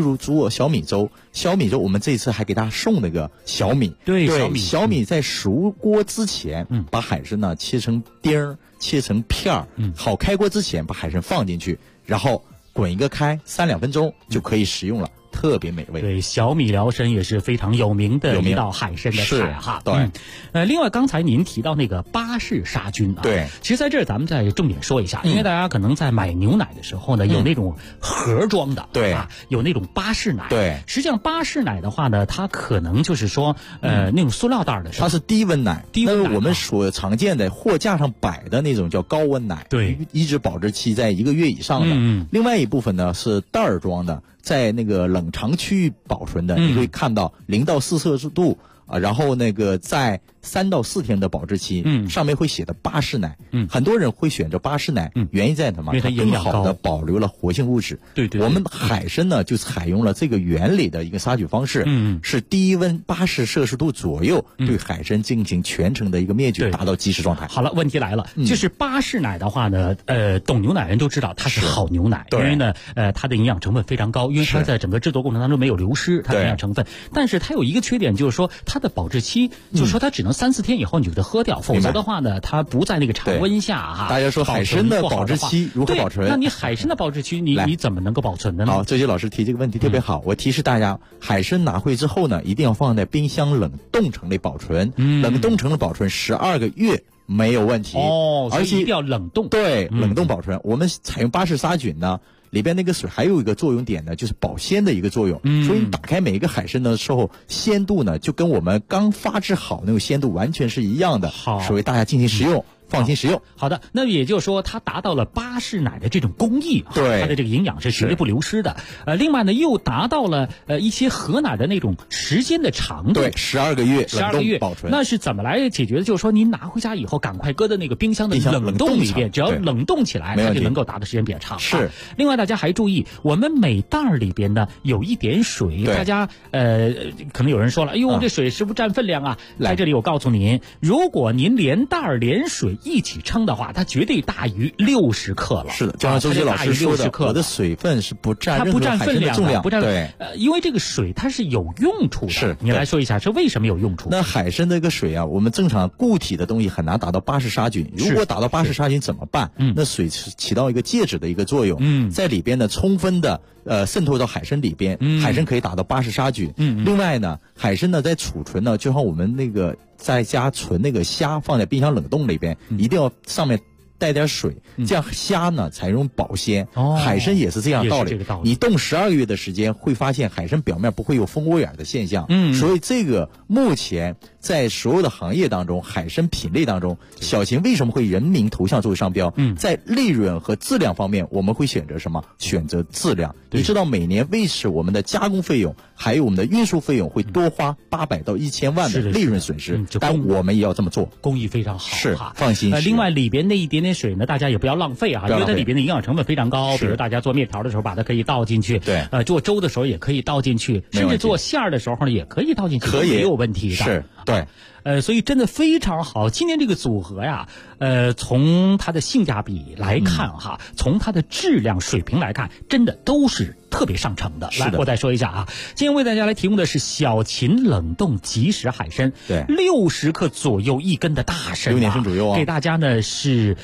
做小米粥。小米粥我们这次还给大家送那个小米， 对， 小米在熟锅之前，把海参呢切成丁儿，切成片儿，好开锅之前把海参放进去，然后滚一个开，3-2分钟就可以食用了。特别美味。 对，小米辽参也是非常有名的一道海参的菜哈。 对， 另外刚才您提到那个巴氏杀菌啊， 对， 其实在这儿咱们再重点说一下，因为大家可能在买牛奶的时候呢，有那种盒装的， 对啊，有那种巴氏奶， 对， 实际上巴氏奶的话呢，它可能就是说那种塑料袋的， 它是低温奶， 低温奶， 我们所常见的货架上摆的那种叫高温奶， 对， 一直保质期在1个月以上的。另外一部分呢是袋儿装的。在那个冷藏区域保存的，你会看到0到4摄氏度啊，然后那个在3到4天的保质期，上面会写的巴氏奶，很多人会选择巴氏奶，原因在什么？它更好的保留了活性物质。 对， 我们海参呢就采用了这个原理的一个杀菌方式，是低温80摄氏度左右，对海参进行全程的一个灭菌，达到即食状态。 好了，问题来了，就是巴氏奶的话呢，懂牛奶人都知道它是好牛奶，因为呢，它的营养成分非常高，因为它在整个制作过程当中没有流失它的营养成分，但是它有一个缺点，就是说它的保质期，就是说它只能3-4天以后你就给它喝掉，否则的话呢，它不在那个常温下哈。 大家说海参的保质期如何保存？ 那你海参的保质期，你怎么能够保存的呢？ 好，周杰老师提这个问题特别好，我提示大家，海参拿回之后呢，一定要放在冰箱冷冻层里保存，冷冻层里保存12个月。没有问题而且一定要冷冻。 对，冷冻保存。我们采用巴氏杀菌呢，里边那个水还有一个作用点呢，就是保鲜的一个作用。所以你打开每一个海参的时候，鲜度呢就跟我们刚发制好那种鲜度完全是一样的。 好， 所以大家进行食用。放心食用。 好的，那也就是说，它达到了巴氏奶的这种工艺， 对， 它的这个营养是绝对不流失的。另外呢，又达到了一些河奶的那种时间的长度， 对，12个月 ，12个月保存。 那是怎么来解决的？就是说，您拿回家以后，赶快搁在那个冰箱的冷冻里边，只要冷冻起来，它就能够达的时间比较长。 是。 另外，大家还注意，我们每袋里边呢有一点水，大家可能有人说了，哎呦，这水是不是占分量啊？在这里我告诉您，如果您连袋连水一起称的话，它绝对大于60克了。 是的，就像周杰老师说的，我的水分是不占任何海参的重量， 不占对， 因为这个水它是有用处的。 是， 你来说一下，是为什么有用处？ 那海参这个水啊，我们正常固体的东西很难达到巴氏杀菌。如果达到巴氏杀菌怎么办？那水起到一个介质的一个作用，在里边呢充分的渗透到海参里边，海参可以达到巴氏杀菌。另外呢，海参呢在储存呢，就像我们那个在家存那个虾放在冰箱冷冻里边，一定要上面带点水，这样虾呢才容易保鲜。海参也是这样道理。你冻12个月的时间，会发现海参表面不会有蜂窝眼的现象。所以这个目前在所有的行业当中，海参品类当中，小秦为什么会人民头像作为商标？在利润和质量方面，我们会选择什么？选择质量。你知道每年为此我们的加工费用还有我们的运输费用会多花800到1000万的利润损失，但我们也要这么做， 工艺非常好。 是，放心。 另外里边那一点点水呢，大家也不要浪费啊，因为它里边的营养成分非常高。比如大家做面条的时候，把它可以倒进去； 对， 做粥的时候也可以倒进去，甚至做馅儿的时候呢，也可以倒进去， 可以没有问题的。 是，对。 所以真的非常好。今天这个组合呀，从它的性价比来看哈，从它的质量水平来看，真的都是特别上乘的。来，我再说一下啊，今天为大家来提供的是小秦冷冻即食海参， 对 ，60克左右一根的大参，6 年份左右啊。 给大家呢是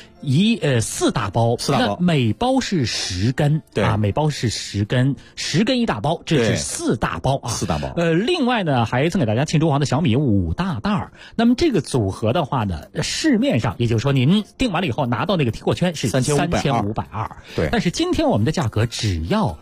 4大包，那每包是10根， 对啊，每包是10根，10根一大包，这是4大包啊 ，4大包。 另外呢，还赠给大家庆州王的小米5大袋儿。那么这个组合的话呢，市面上也就是说您订完了以后拿到那个提货圈是3520， 对。 但是今天我们的价格只要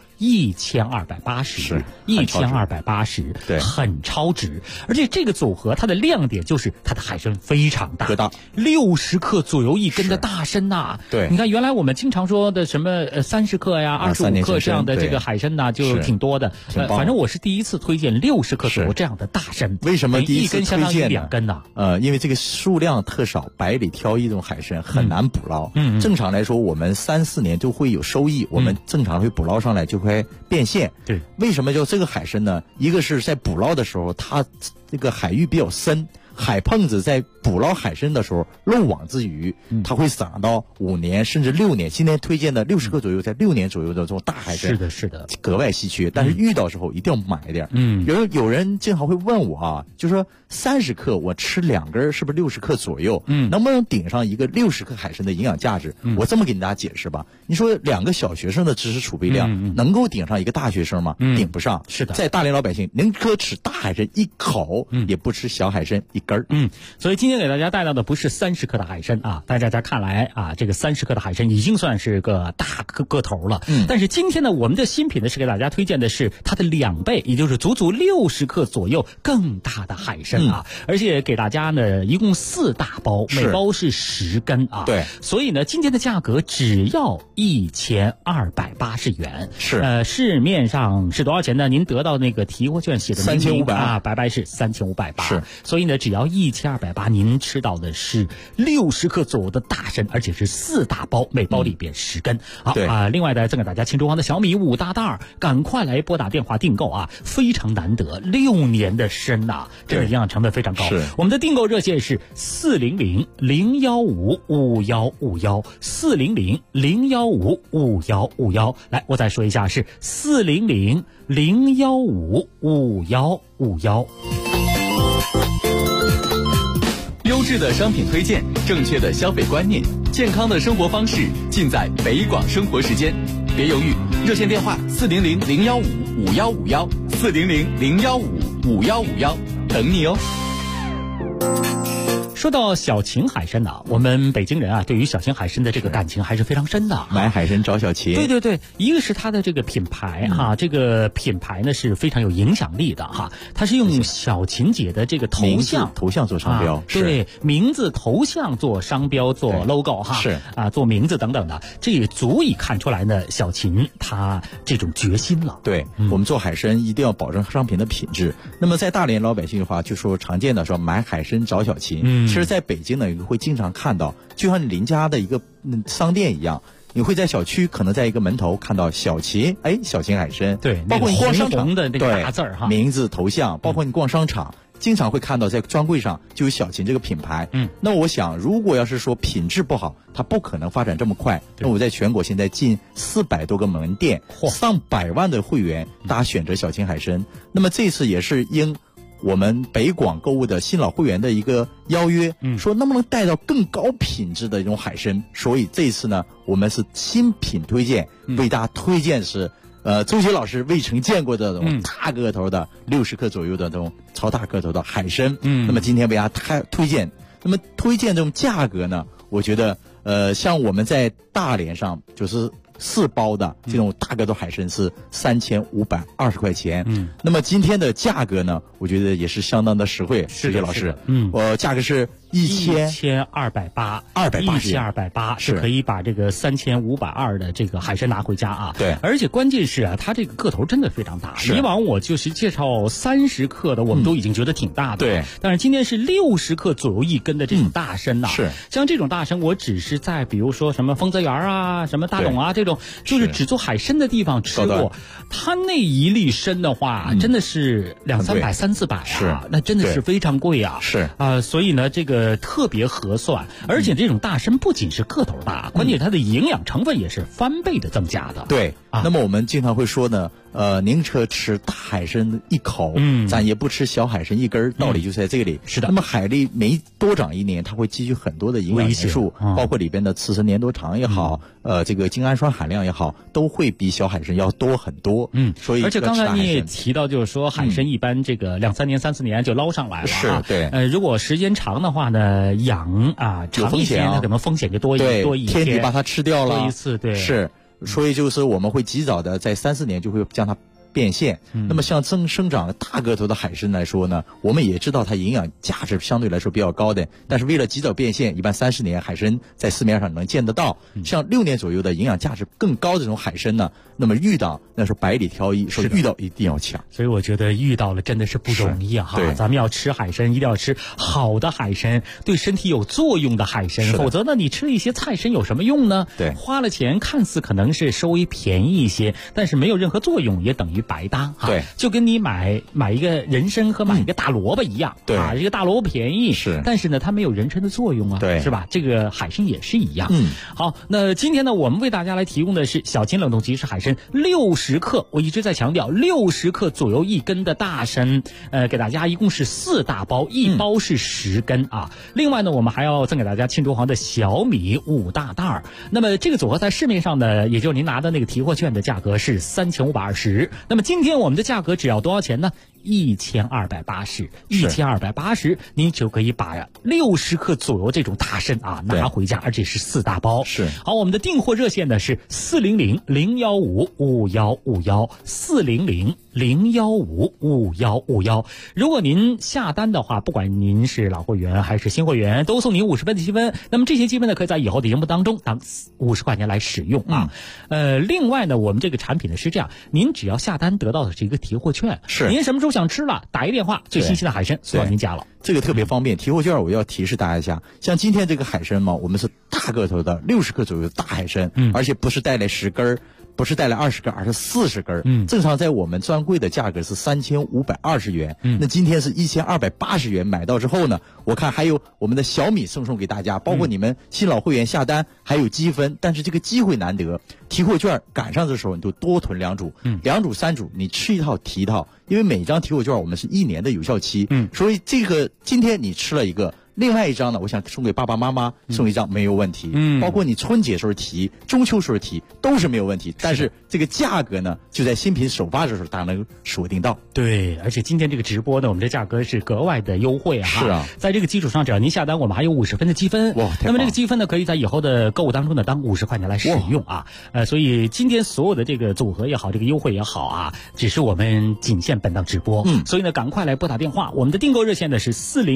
1280， 1280， 对， 很超值。而且这个组合它的亮点就是它的海参非常大，60克左右一根的大参呐。 对， 你看原来我们经常说的什么30克呀、25克这样的这个海参呐，就挺多的。反正我是第一次推荐60克左右这样的大参。 为什么第一次推荐呢？ 一根相当于2根呐。 因为这个数量特少，百里挑一这种海参很难捕捞。正常来说，我们3-4年就会有收益，我们正常会捕捞上来就会变现。 对， 为什么叫这个海参呢？一个是在捕捞的时候，它这个海域比较深， 海碰子在捕捞海参的时候漏网之鱼，它会长到5年甚至6年。今天推荐的60克左右，在6年左右的这种大海参， 是的， 格外稀缺。但是遇到时候一定要买点。有人经常会问我啊，就说30克我吃2根是不是60克左右？能不能顶上一个60克海参的营养价值？我这么给大家解释吧，你说2个小学生的知识储备量能够顶上一个大学生吗？顶不上。 是的， 在大连老百姓宁可吃大海参1口，也不吃小海参1根。 所以今天给大家带到的不是30克的海参啊，在大家看来啊，这个30克的海参已经算是个大个头了。但是今天呢，我们的新品呢是给大家推荐的是它的2倍，也就是足足60克左右更大的海参啊，而且给大家呢一共4大包，每包是10根啊。 对， 所以呢，今天的价格只要1280元。市面上是多少钱呢？您得到那个提货券写的 3500 啊，白是3580。 是， 所以呢，只要1280，您吃到的是60克左右的大参，而且是4大包，每包里边10根。好啊，另外呢，赠给大家青州王的小米5大袋，赶快来拨打电话订购啊，非常难得，6年的参呐，这个营养成分非常高。我们的订购热线是400-015-5151，400-015-5151。来，我再说一下，是400-015-5151。 优质的商品推荐，正确的消费观念，健康的生活方式，尽在北广生活时间。别犹豫，热线电话400-015-5151，400-015-5151，等你哦。 说到小秦海参呢，我们北京人啊，对于小秦海参的这个感情还是非常深的。 买海参找小秦。 对，一个是它的这个品牌哈，这个品牌呢是非常有影响力的哈，它是用小秦姐的这个头像做商标， 对，名字头像做商标做 logo 哈， 是啊，做名字等等的，这也足以看出来呢小秦它这种决心了。 对，我们做海参一定要保证商品的品质。那么在大连老百姓的话，就说常见的说买海参找小秦。其实在北京呢会经常看到，就像你邻家的一个商店一样，你会在小区可能在一个门头看到小秦，小秦海参。 对， 包括你逛商场的那个大字儿哈， 名字头像，包括你逛商场经常会看到在专柜上就有小秦这个品牌。那我想如果要是说品质不好，它不可能发展这么快。那我在全国现在近400多个门店，上百万的会员，大家选择小秦海参。那么这次也是因我们北广购物的新老会员的一个邀约，说能不能带到更高品质的这种海参。所以这一次呢，我们是新品推荐，为大家推荐是周杰老师未曾见过的这种大个头的60克左右的这种超大个头的海参。那么今天为大家推荐，那么推荐这种价格呢，我觉得像我们在大连上就是4包的这种大个头海参是3520块钱。那么今天的价格呢，我觉得也是相当的实惠。 是的老师，价格是 1280，是可以把这个3520的这个海参拿回家啊。 对， 而且关键是啊，它这个个头真的非常大。以往我就是介绍30克的，我们都已经觉得挺大的。 对， 但是今天是60克左右1根的这种大参呐。 是， 像这种大参，我只是在比如说什么丰泽园啊、什么大董啊这种，就是只做海参的地方吃过。它那一粒参的话，真的是200-300、400啊，那真的是非常贵啊。 是啊，所以呢，这个特别合算。而且这种大参不仅是个头大，关键它的营养成分也是翻倍的增加的。 对，那么我们经常会说呢，宁可吃大海参1口，咱也不吃小海参1根，道理就在这里。 是的。 那么海蛎每多长1年，它会积蓄很多的营养元素，包括里边的雌参粘多糖也好，这个精氨酸含量也好，都会比小海参要多很多。所以而且刚才你也提到，就是说海参一般这个2-3年、3-4年就捞上来了。 是，对。 如果时间长的话呢，养长一些，它可能风险就多一些。 天敌把它吃掉了， 多一次，对。 是，所以就是我们会及早的在3-4年就会将它变现。那么像生长大个头的海参来说呢，我们也知道它营养价值相对来说比较高的，但是为了及早变现，一般30年海参在市面上能见得到。像6年左右的营养价值更高的这种海参呢，那么遇到那是百里挑一，说遇到一定要抢。 所以我觉得遇到了真的是不容易哈。咱们要吃海参，一定要吃好的海参，对身体有作用的海参，否则呢，你吃一些菜参有什么用呢？ 对， 花了钱看似可能是稍微便宜一些，但是没有任何作用，也等于于白搭哈。 对， 就跟你买一个人参和买一个大萝卜一样， 对啊，这个大萝卜便宜是， 但是呢它没有人参的作用啊， 对， 是吧？这个海参也是一样。好，那今天呢我们为大家来提供的是小秦冷冻即食海参60克，我一直在强调60克左右一根的大参，给大家一共是4大包，一包是10根啊。另外呢我们还要赠给大家庆州黄的小米5大袋儿。那么这个组合在市面上呢，也就是您拿的那个提货券的价格是3520。那么今天我们的价格只要多少钱呢？1280，您就可以把60克左右这种大参啊拿回家，而且是4大包。 是。 好，我们的订货热线呢是400-015-5151，400-015-5151。如果您下单的话，不管您是老会员还是新会员，都送您50分的积分。那么这些积分呢，可以在以后的节目当中当50块钱来使用啊。另外呢，我们这个产品呢是这样，您只要下单得到的是一个提货券， 是。 您什么时候想吃了，打一电话，最新鲜的海参送到您家了。 这个特别方便，提货券我要提示大家一下，像今天这个海参嘛，我们是大个头的60克左右的大海参，而且不是带来10根儿，不是带来20根，而是40根。正常在我们专柜的价格是3520元，那今天是1280元买到之后呢，我看还有我们的小米送给大家，包括你们新老会员下单还有积分，但是这个机会难得，提货券赶上的时候你就多囤2组，2组3组，你吃一套提一套，因为每张提货券我们是1年的有效期，所以这个今天你吃了一个。另外一张呢，我想送给爸爸妈妈，送一张没有问题。包括你春节时候提、中秋时候提都是没有问题。但是这个价格呢，就在新品首发的时候大家能锁定到。 对，而且今天这个直播呢，我们这价格是格外的优惠啊。 是啊， 在这个基础上，只要您下单，我们还有50分的积分。 哇， 那么这个积分呢，可以在以后的购物当中呢，当50块钱来使用啊。所以今天所有的这个组合也好，这个优惠也好啊，只是我们仅限本档直播。所以呢，赶快来拨打电话，我们的订购热线呢是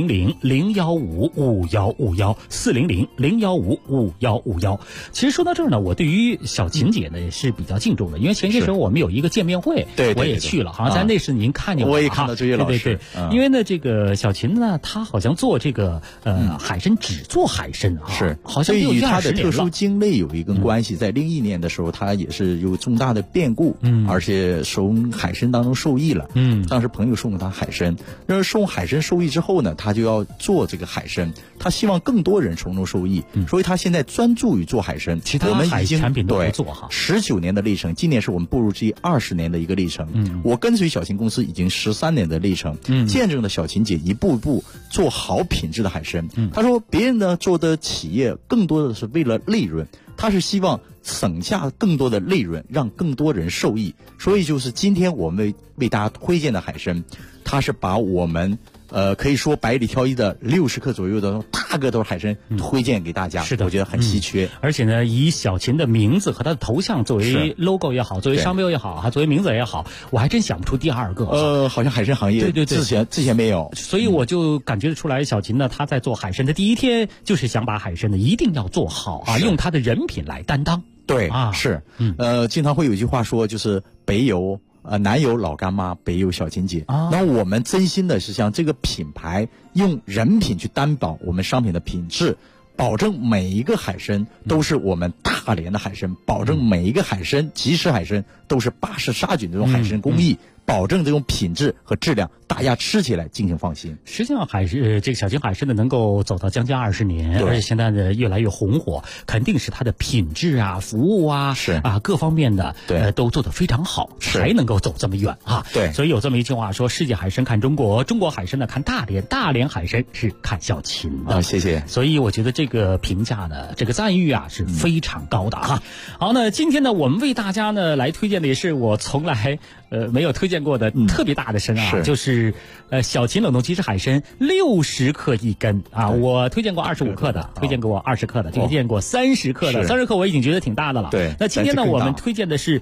400-015-5151，400-015-5151。其实说到这儿呢，我对于小秦姐呢也是比较敬重的，因为前些时候我们有一个见面会，我也去了，好像在那时您看见我也看到这些老师。 对，因为呢，这个小秦呢，他好像做这个海参只做海参啊， 是， 好像与他的特殊经历有一个关系。在01年的时候，他也是有重大的变故，而且从海参当中受益了。当时朋友送给他海参，那送海参受益之后呢，他就要做这个海参，他希望更多人从中受益，所以他现在专注于做海参。 其他海产品都不做哈。 19年的历程，今年是我们步入这20年的一个历程。我跟随小秦公司已经13年的历程，见证了小秦姐一步一步做好品质的海参。他说别人呢做的企业更多的是为了利润，他是希望省下更多的利润，让更多人受益。所以就是今天我们为大家推荐的海参，它是把我们可以说百里挑一的60克左右的大个头海参推荐给大家。 是的， 我觉得很稀缺。 而且呢，以小秦的名字和他的头像作为 logo 也好，作为商标也好，作为名字也好，我还真想不出第二个。 好像海参行业对之前没有， 所以我就感觉得出来，小秦呢他在做海参的第一天就是想把海参呢一定要做好啊，用他的人品来担当。 对啊，是经常会有一句话说，就是南有老干妈，北有小秦姐。那我们真心的是像这个品牌用人品去担保我们商品的品质，保证每一个海参都是我们大连的海参，保证每一个海参即食海参都是巴氏杀菌这种海参工艺，保证这种品质和质量，大家吃起来尽情放心。 实际上这个小秦海参呢能够走到将近20年，而且现在呢越来越红火，肯定是它的品质啊、服务啊、各方面的都做得非常好，才能够走这么远啊。 对， 所以有这么一句话说：世界海参看中国，中国海参呢看大连，大连海参是看小秦的。 谢谢。 所以我觉得这个评价呢，这个赞誉啊是非常高的哈。好，那今天呢我们为大家呢来推荐的也是我从来没有推荐过的特别大的参啊，就是小秦冷冻即食海参60克一根啊。我推荐过25克的，推荐过20克的，推荐过30克的，30克我已经觉得挺大的了。 对， 那今天呢我们推荐的是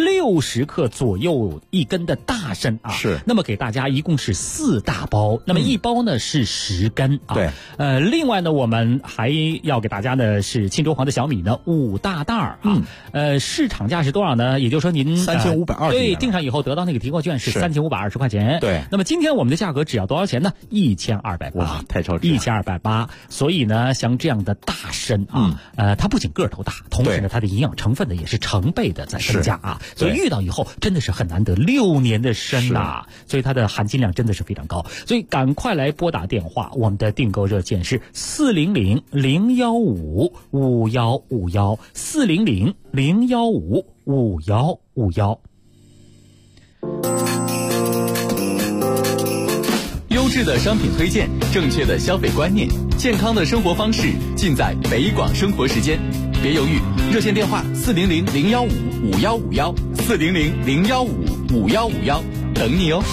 60克左右一根的大参啊。 是， 那么给大家一共是4大包，那么一包呢是10根啊。 对， 另外呢我们还要给大家呢是庆州黄的小米呢5大袋啊。市场价是多少呢？也就是说您 3520 对，订上以后后得到那个提货券是3520块钱。 对。 那么今天我们的价格只要多少钱呢？1280。 哇，太超值了 ！1280。所以呢，像这样的大参啊，它不仅个头大，同时呢，它的营养成分呢也是成倍的在增加啊。所以遇到以后真的是很难得，6年的参呐，所以它的含金量真的是非常高。所以赶快来拨打电话，我们的订购热线是400-015-5151，400-015-5151。 优质的商品推荐，正确的消费观念，健康的生活方式，尽在北广生活时间。别犹豫，热线电话400-015-5151，400-015-5151，等你哦。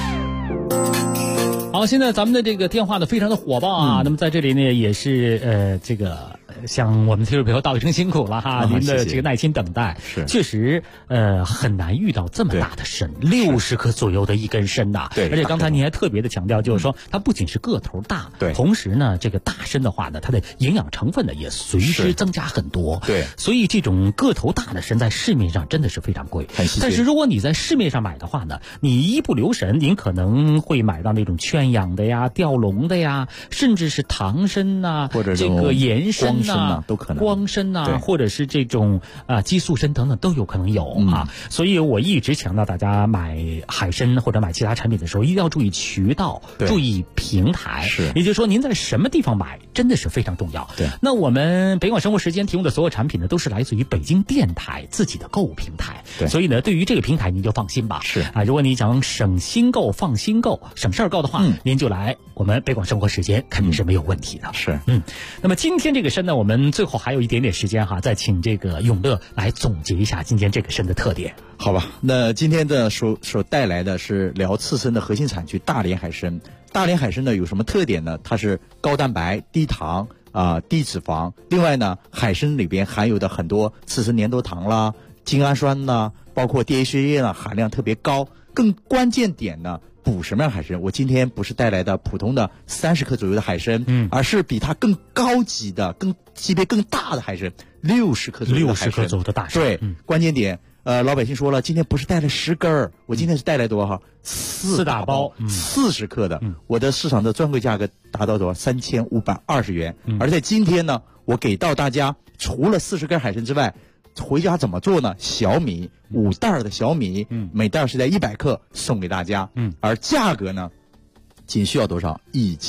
好，现在咱们的这个电话呢非常的火爆啊，那么在这里呢也是这个向我们听众朋友道一声辛苦了哈，您的这个耐心等待， 是确实很难遇到这么大的参，60克左右的一根参呐。 对， 而且刚才您还特别的强调，就是说它不仅是个头大， 对， 同时呢这个大参的话呢，它的营养成分呢也随之增加很多。 对， 所以这种个头大的参在市面上真的是非常贵， 很稀缺。 但是如果你在市面上买的话呢，你一不留神，您可能会买到那种圈养的呀、吊笼的呀，甚至是唐参呐， 或者这个盐参呐， 都可能。 光参呐，或者是这种激素参等等都有可能有啊。所以我一直强调大家买海参或者买其他产品的时候，一定要注意渠道，注意平台。 是， 也就是说您在什么地方买真的是非常重要。 对。 那我们北广生活时间提供的所有产品呢，都是来自于北京电台自己的购物平台。 对。 所以呢，对于这个平台您就放心吧。 是啊，如果你想省心购、放心购、省事儿购的话，您就来我们北广生活时间，肯定是没有问题的。 是。 那么今天这个参呢，我们最后还有一点点时间哈，再请这个永乐来总结一下今天这个参的特点。 好吧，那今天的所带来的是聊刺参的核心产区大连海参。大连海参呢有什么特点呢？它是高蛋白、低糖低脂肪。另外呢，海参里边含有的很多刺参粘多糖啦、精氨酸啦，包括 DHA 呢含量特别高。更关键点呢，补什么样海参？我今天不是带来的普通的30克左右的海参，而是比它更高级的、更级别更大的海参，60克左右的海参。 60克左右的大参。 对，关键点，老百姓说了，今天不是带了10根儿，我今天是带来多少？4大包，40克的。我的市场的专柜价格达到多少？3520元。而在今天呢，我给到大家除了40根海参之外，回家怎么做呢？小米5袋的小米，每袋是在100克送给大家，而价格呢，仅需要多少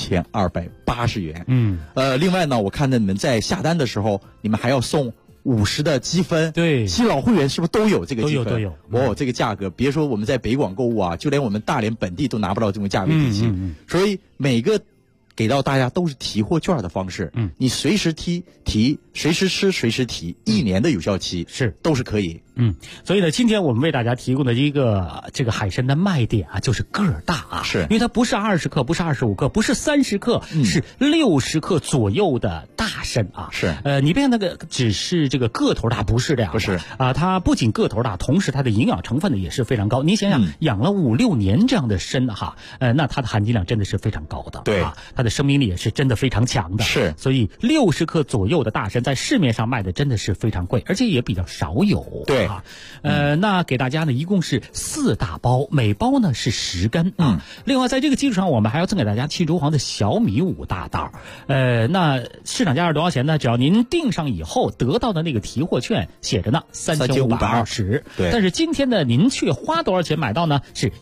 ？1280元。另外呢，我看到你们在下单的时候，你们还要送50的积分。 对， 新老会员是不是都有这个积分？ 都有。 这个价格，别说我们在北广购物啊，就连我们大连本地都拿不到这种价格体系。所以每个给到大家都是提货券的方式，你随时提，随时吃，随时提，1年的有效期都是可以。 所以呢，今天我们为大家提供的一个这个海参的卖点啊，就是个儿大啊， 是因为它不是20克，不是25克，不是30克，是60克左右的大参啊。 是你别看那个只是这个个头大，不是这样的， 不是啊，它不仅个头大，同时它的营养成分呢也是非常高。你想想，养了5、6年这样的参哈，那它的含金量真的是非常高的， 对啊，它的生命力也是真的非常强的。 是， 所以60克左右的大参在市面上卖的真的是非常贵，而且也比较少有。 对。 那给大家呢一共是4大包，每包呢是10根啊。另外在这个基础上，我们还要赠给大家七竹黄的小米5大袋。那市场价是多少钱呢？只要您订上以后得到的那个提货券写着呢3520， 对。 但是今天呢，您却花多少钱买到呢？是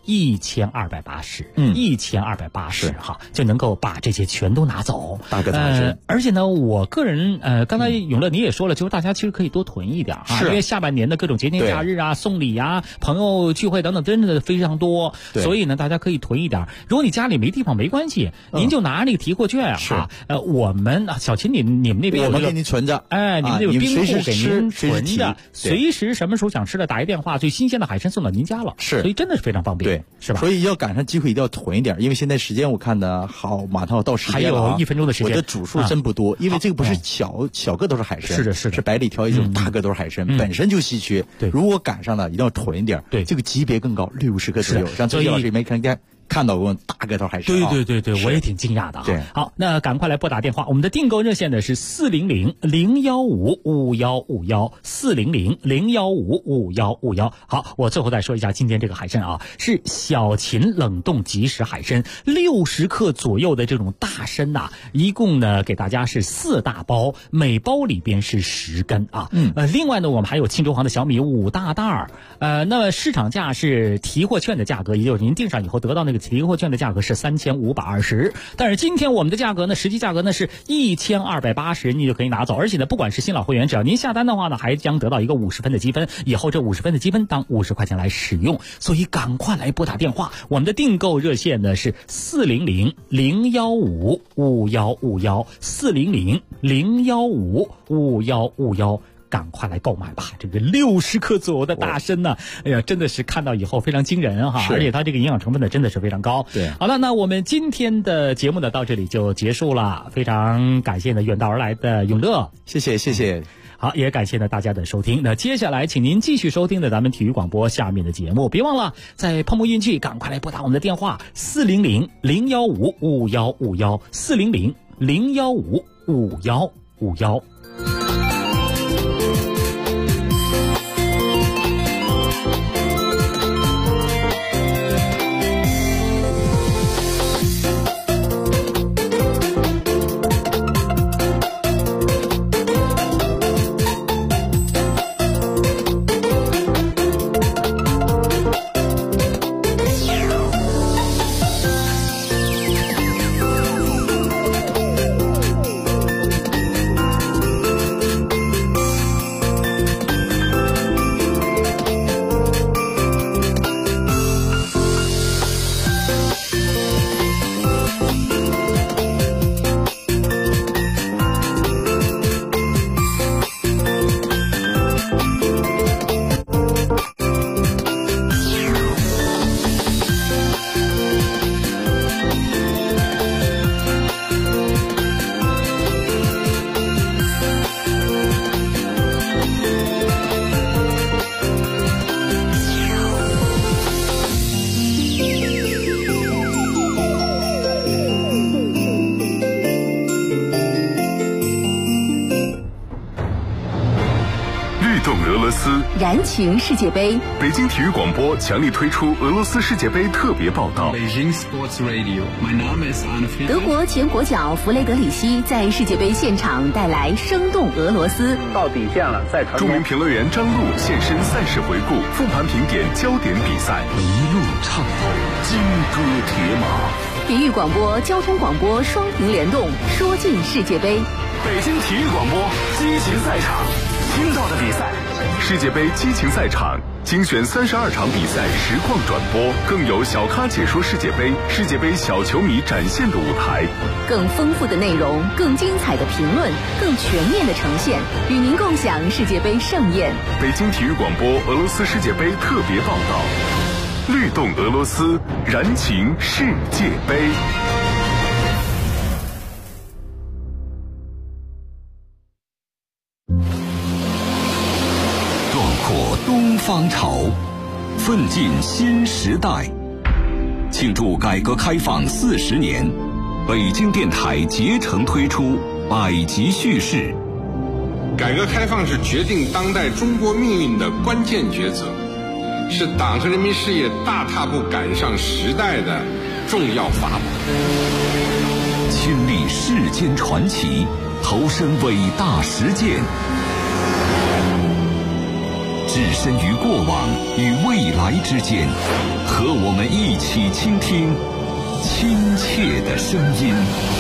1280，1280哈，就能够把这些全都拿走。 大个大参。 而且呢，我个人刚才永乐你也说了，就是大家其实可以多囤一点啊，因为下半年的各种节庆假日啊、送礼啊、朋友聚会等等，真的非常多。所以呢，大家可以囤一点。如果你家里没地方没关系，您就拿那个提货券啊。我们小秦你们那边有我们给您存着， 你们那个冰库给您存着， 随时什么时候想吃的打一电话，最新鲜的海参送到您家了。 是， 所以真的是非常方便， 对， 是吧？ 所以要赶上机会一定要囤一点，因为现在时间我看的好，马上要到时间了， 还有1分钟的时间。 我的主数真不多，因为这个不是小个都是海参， 是的， 是百里挑一，这种大个都是海参，本身就稀缺。 对， 如果赶上了，一定要囤一点。 对， 这个级别更高，60克左右。像周老师没看见看到过大个头海参。 对，我也挺惊讶的哈。好，那赶快来拨打电话，我们的订购热线呢是400-015-5151，400-015-5151。好，我最后再说一下今天这个海参啊，是小秦冷冻即食海参，60克左右的这种大参呐，一共呢给大家是4大包，每包里边是10根啊。另外呢，我们还有青州黄的小米5大袋儿，那么市场价是提货券的价格，也就是您订上以后得到那个提货券的价格是3520，但是今天我们的价格呢，实际价格呢是1280，你就可以拿走。而且呢，不管是新老会员，只要您下单的话呢，还将得到一个50分的积分，以后这50分的积分当50块钱来使用。所以赶快来拨打电话，我们的订购热线呢是400-015-5151，400-015-5151，赶快来购买吧！这个60克左右的大参呢，哎呀，真的是看到以后非常惊人哈，而且它这个营养成分呢真的是非常高。 对， 好了，那我们今天的节目呢到这里就结束了，非常感谢呢远道而来的永乐， 谢谢。 好，也感谢呢大家的收听。那接下来请您继续收听的咱们体育广播下面的节目，别忘了在碰碰运气，赶快来拨打我们的电话400-015-5151，400-015-5151。 燃情世界杯， 北京体育广播强力推出俄罗斯世界杯特别报道。 德国前国脚弗雷德里希在世界杯现场带来生动俄罗斯。 到底线了，赛程。 著名评论员张璐现身赛事回顾，复盘评点焦点比赛， 一路畅通，金戈铁马。 体育广播、交通广播双屏联动，说尽世界杯。 北京体育广播激情赛场，听到的比赛。世界杯激情赛场精选32场比赛实况转播，更有小咖解说世界杯，世界杯小球迷展现的舞台， 更丰富的内容，更精彩的评论，更全面的呈现，与您共享世界杯盛宴。 北京体育广播俄罗斯世界杯特别报道，律动俄罗斯，燃情世界杯。 东方潮，奋进新时代。庆祝改革开放40年，北京电台竭诚推出百集叙事。 改革开放是决定当代中国命运的关键抉择，是党和人民事业大踏步赶上时代的重要法宝。 亲历世间传奇，投身伟大实践，置身于过往与未来之间，和我们一起倾听亲切的声音。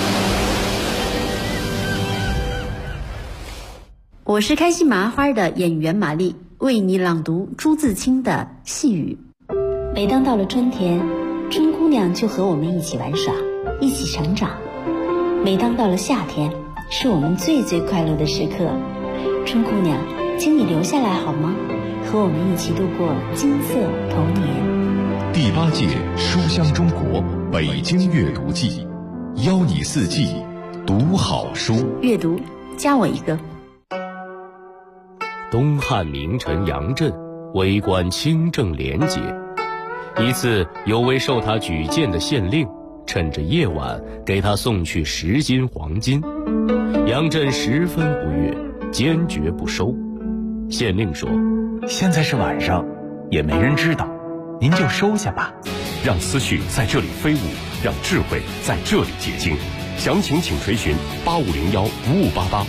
我是开心麻花的演员玛丽，为你朗读朱自清的《细雨》。每当到了春天，春姑娘就和我们一起玩耍，一起成长。每当到了夏天，是我们最快乐的时刻。春姑娘，请你留下来好吗？和我们一起度过金色童年。 第8届书香中国北京阅读季，邀你4季读好书。 阅读，加我一个。 东汉名臣杨震，为官清正廉洁， 一次，有位受他举荐的县令，趁着夜晚给他送去10斤黄金。杨震十分不悦，坚决不收。县令说：“ 现在是晚上，也没人知道，您就收下吧。 让思绪在这里飞舞，让智慧在这里结晶。详情请垂询85015588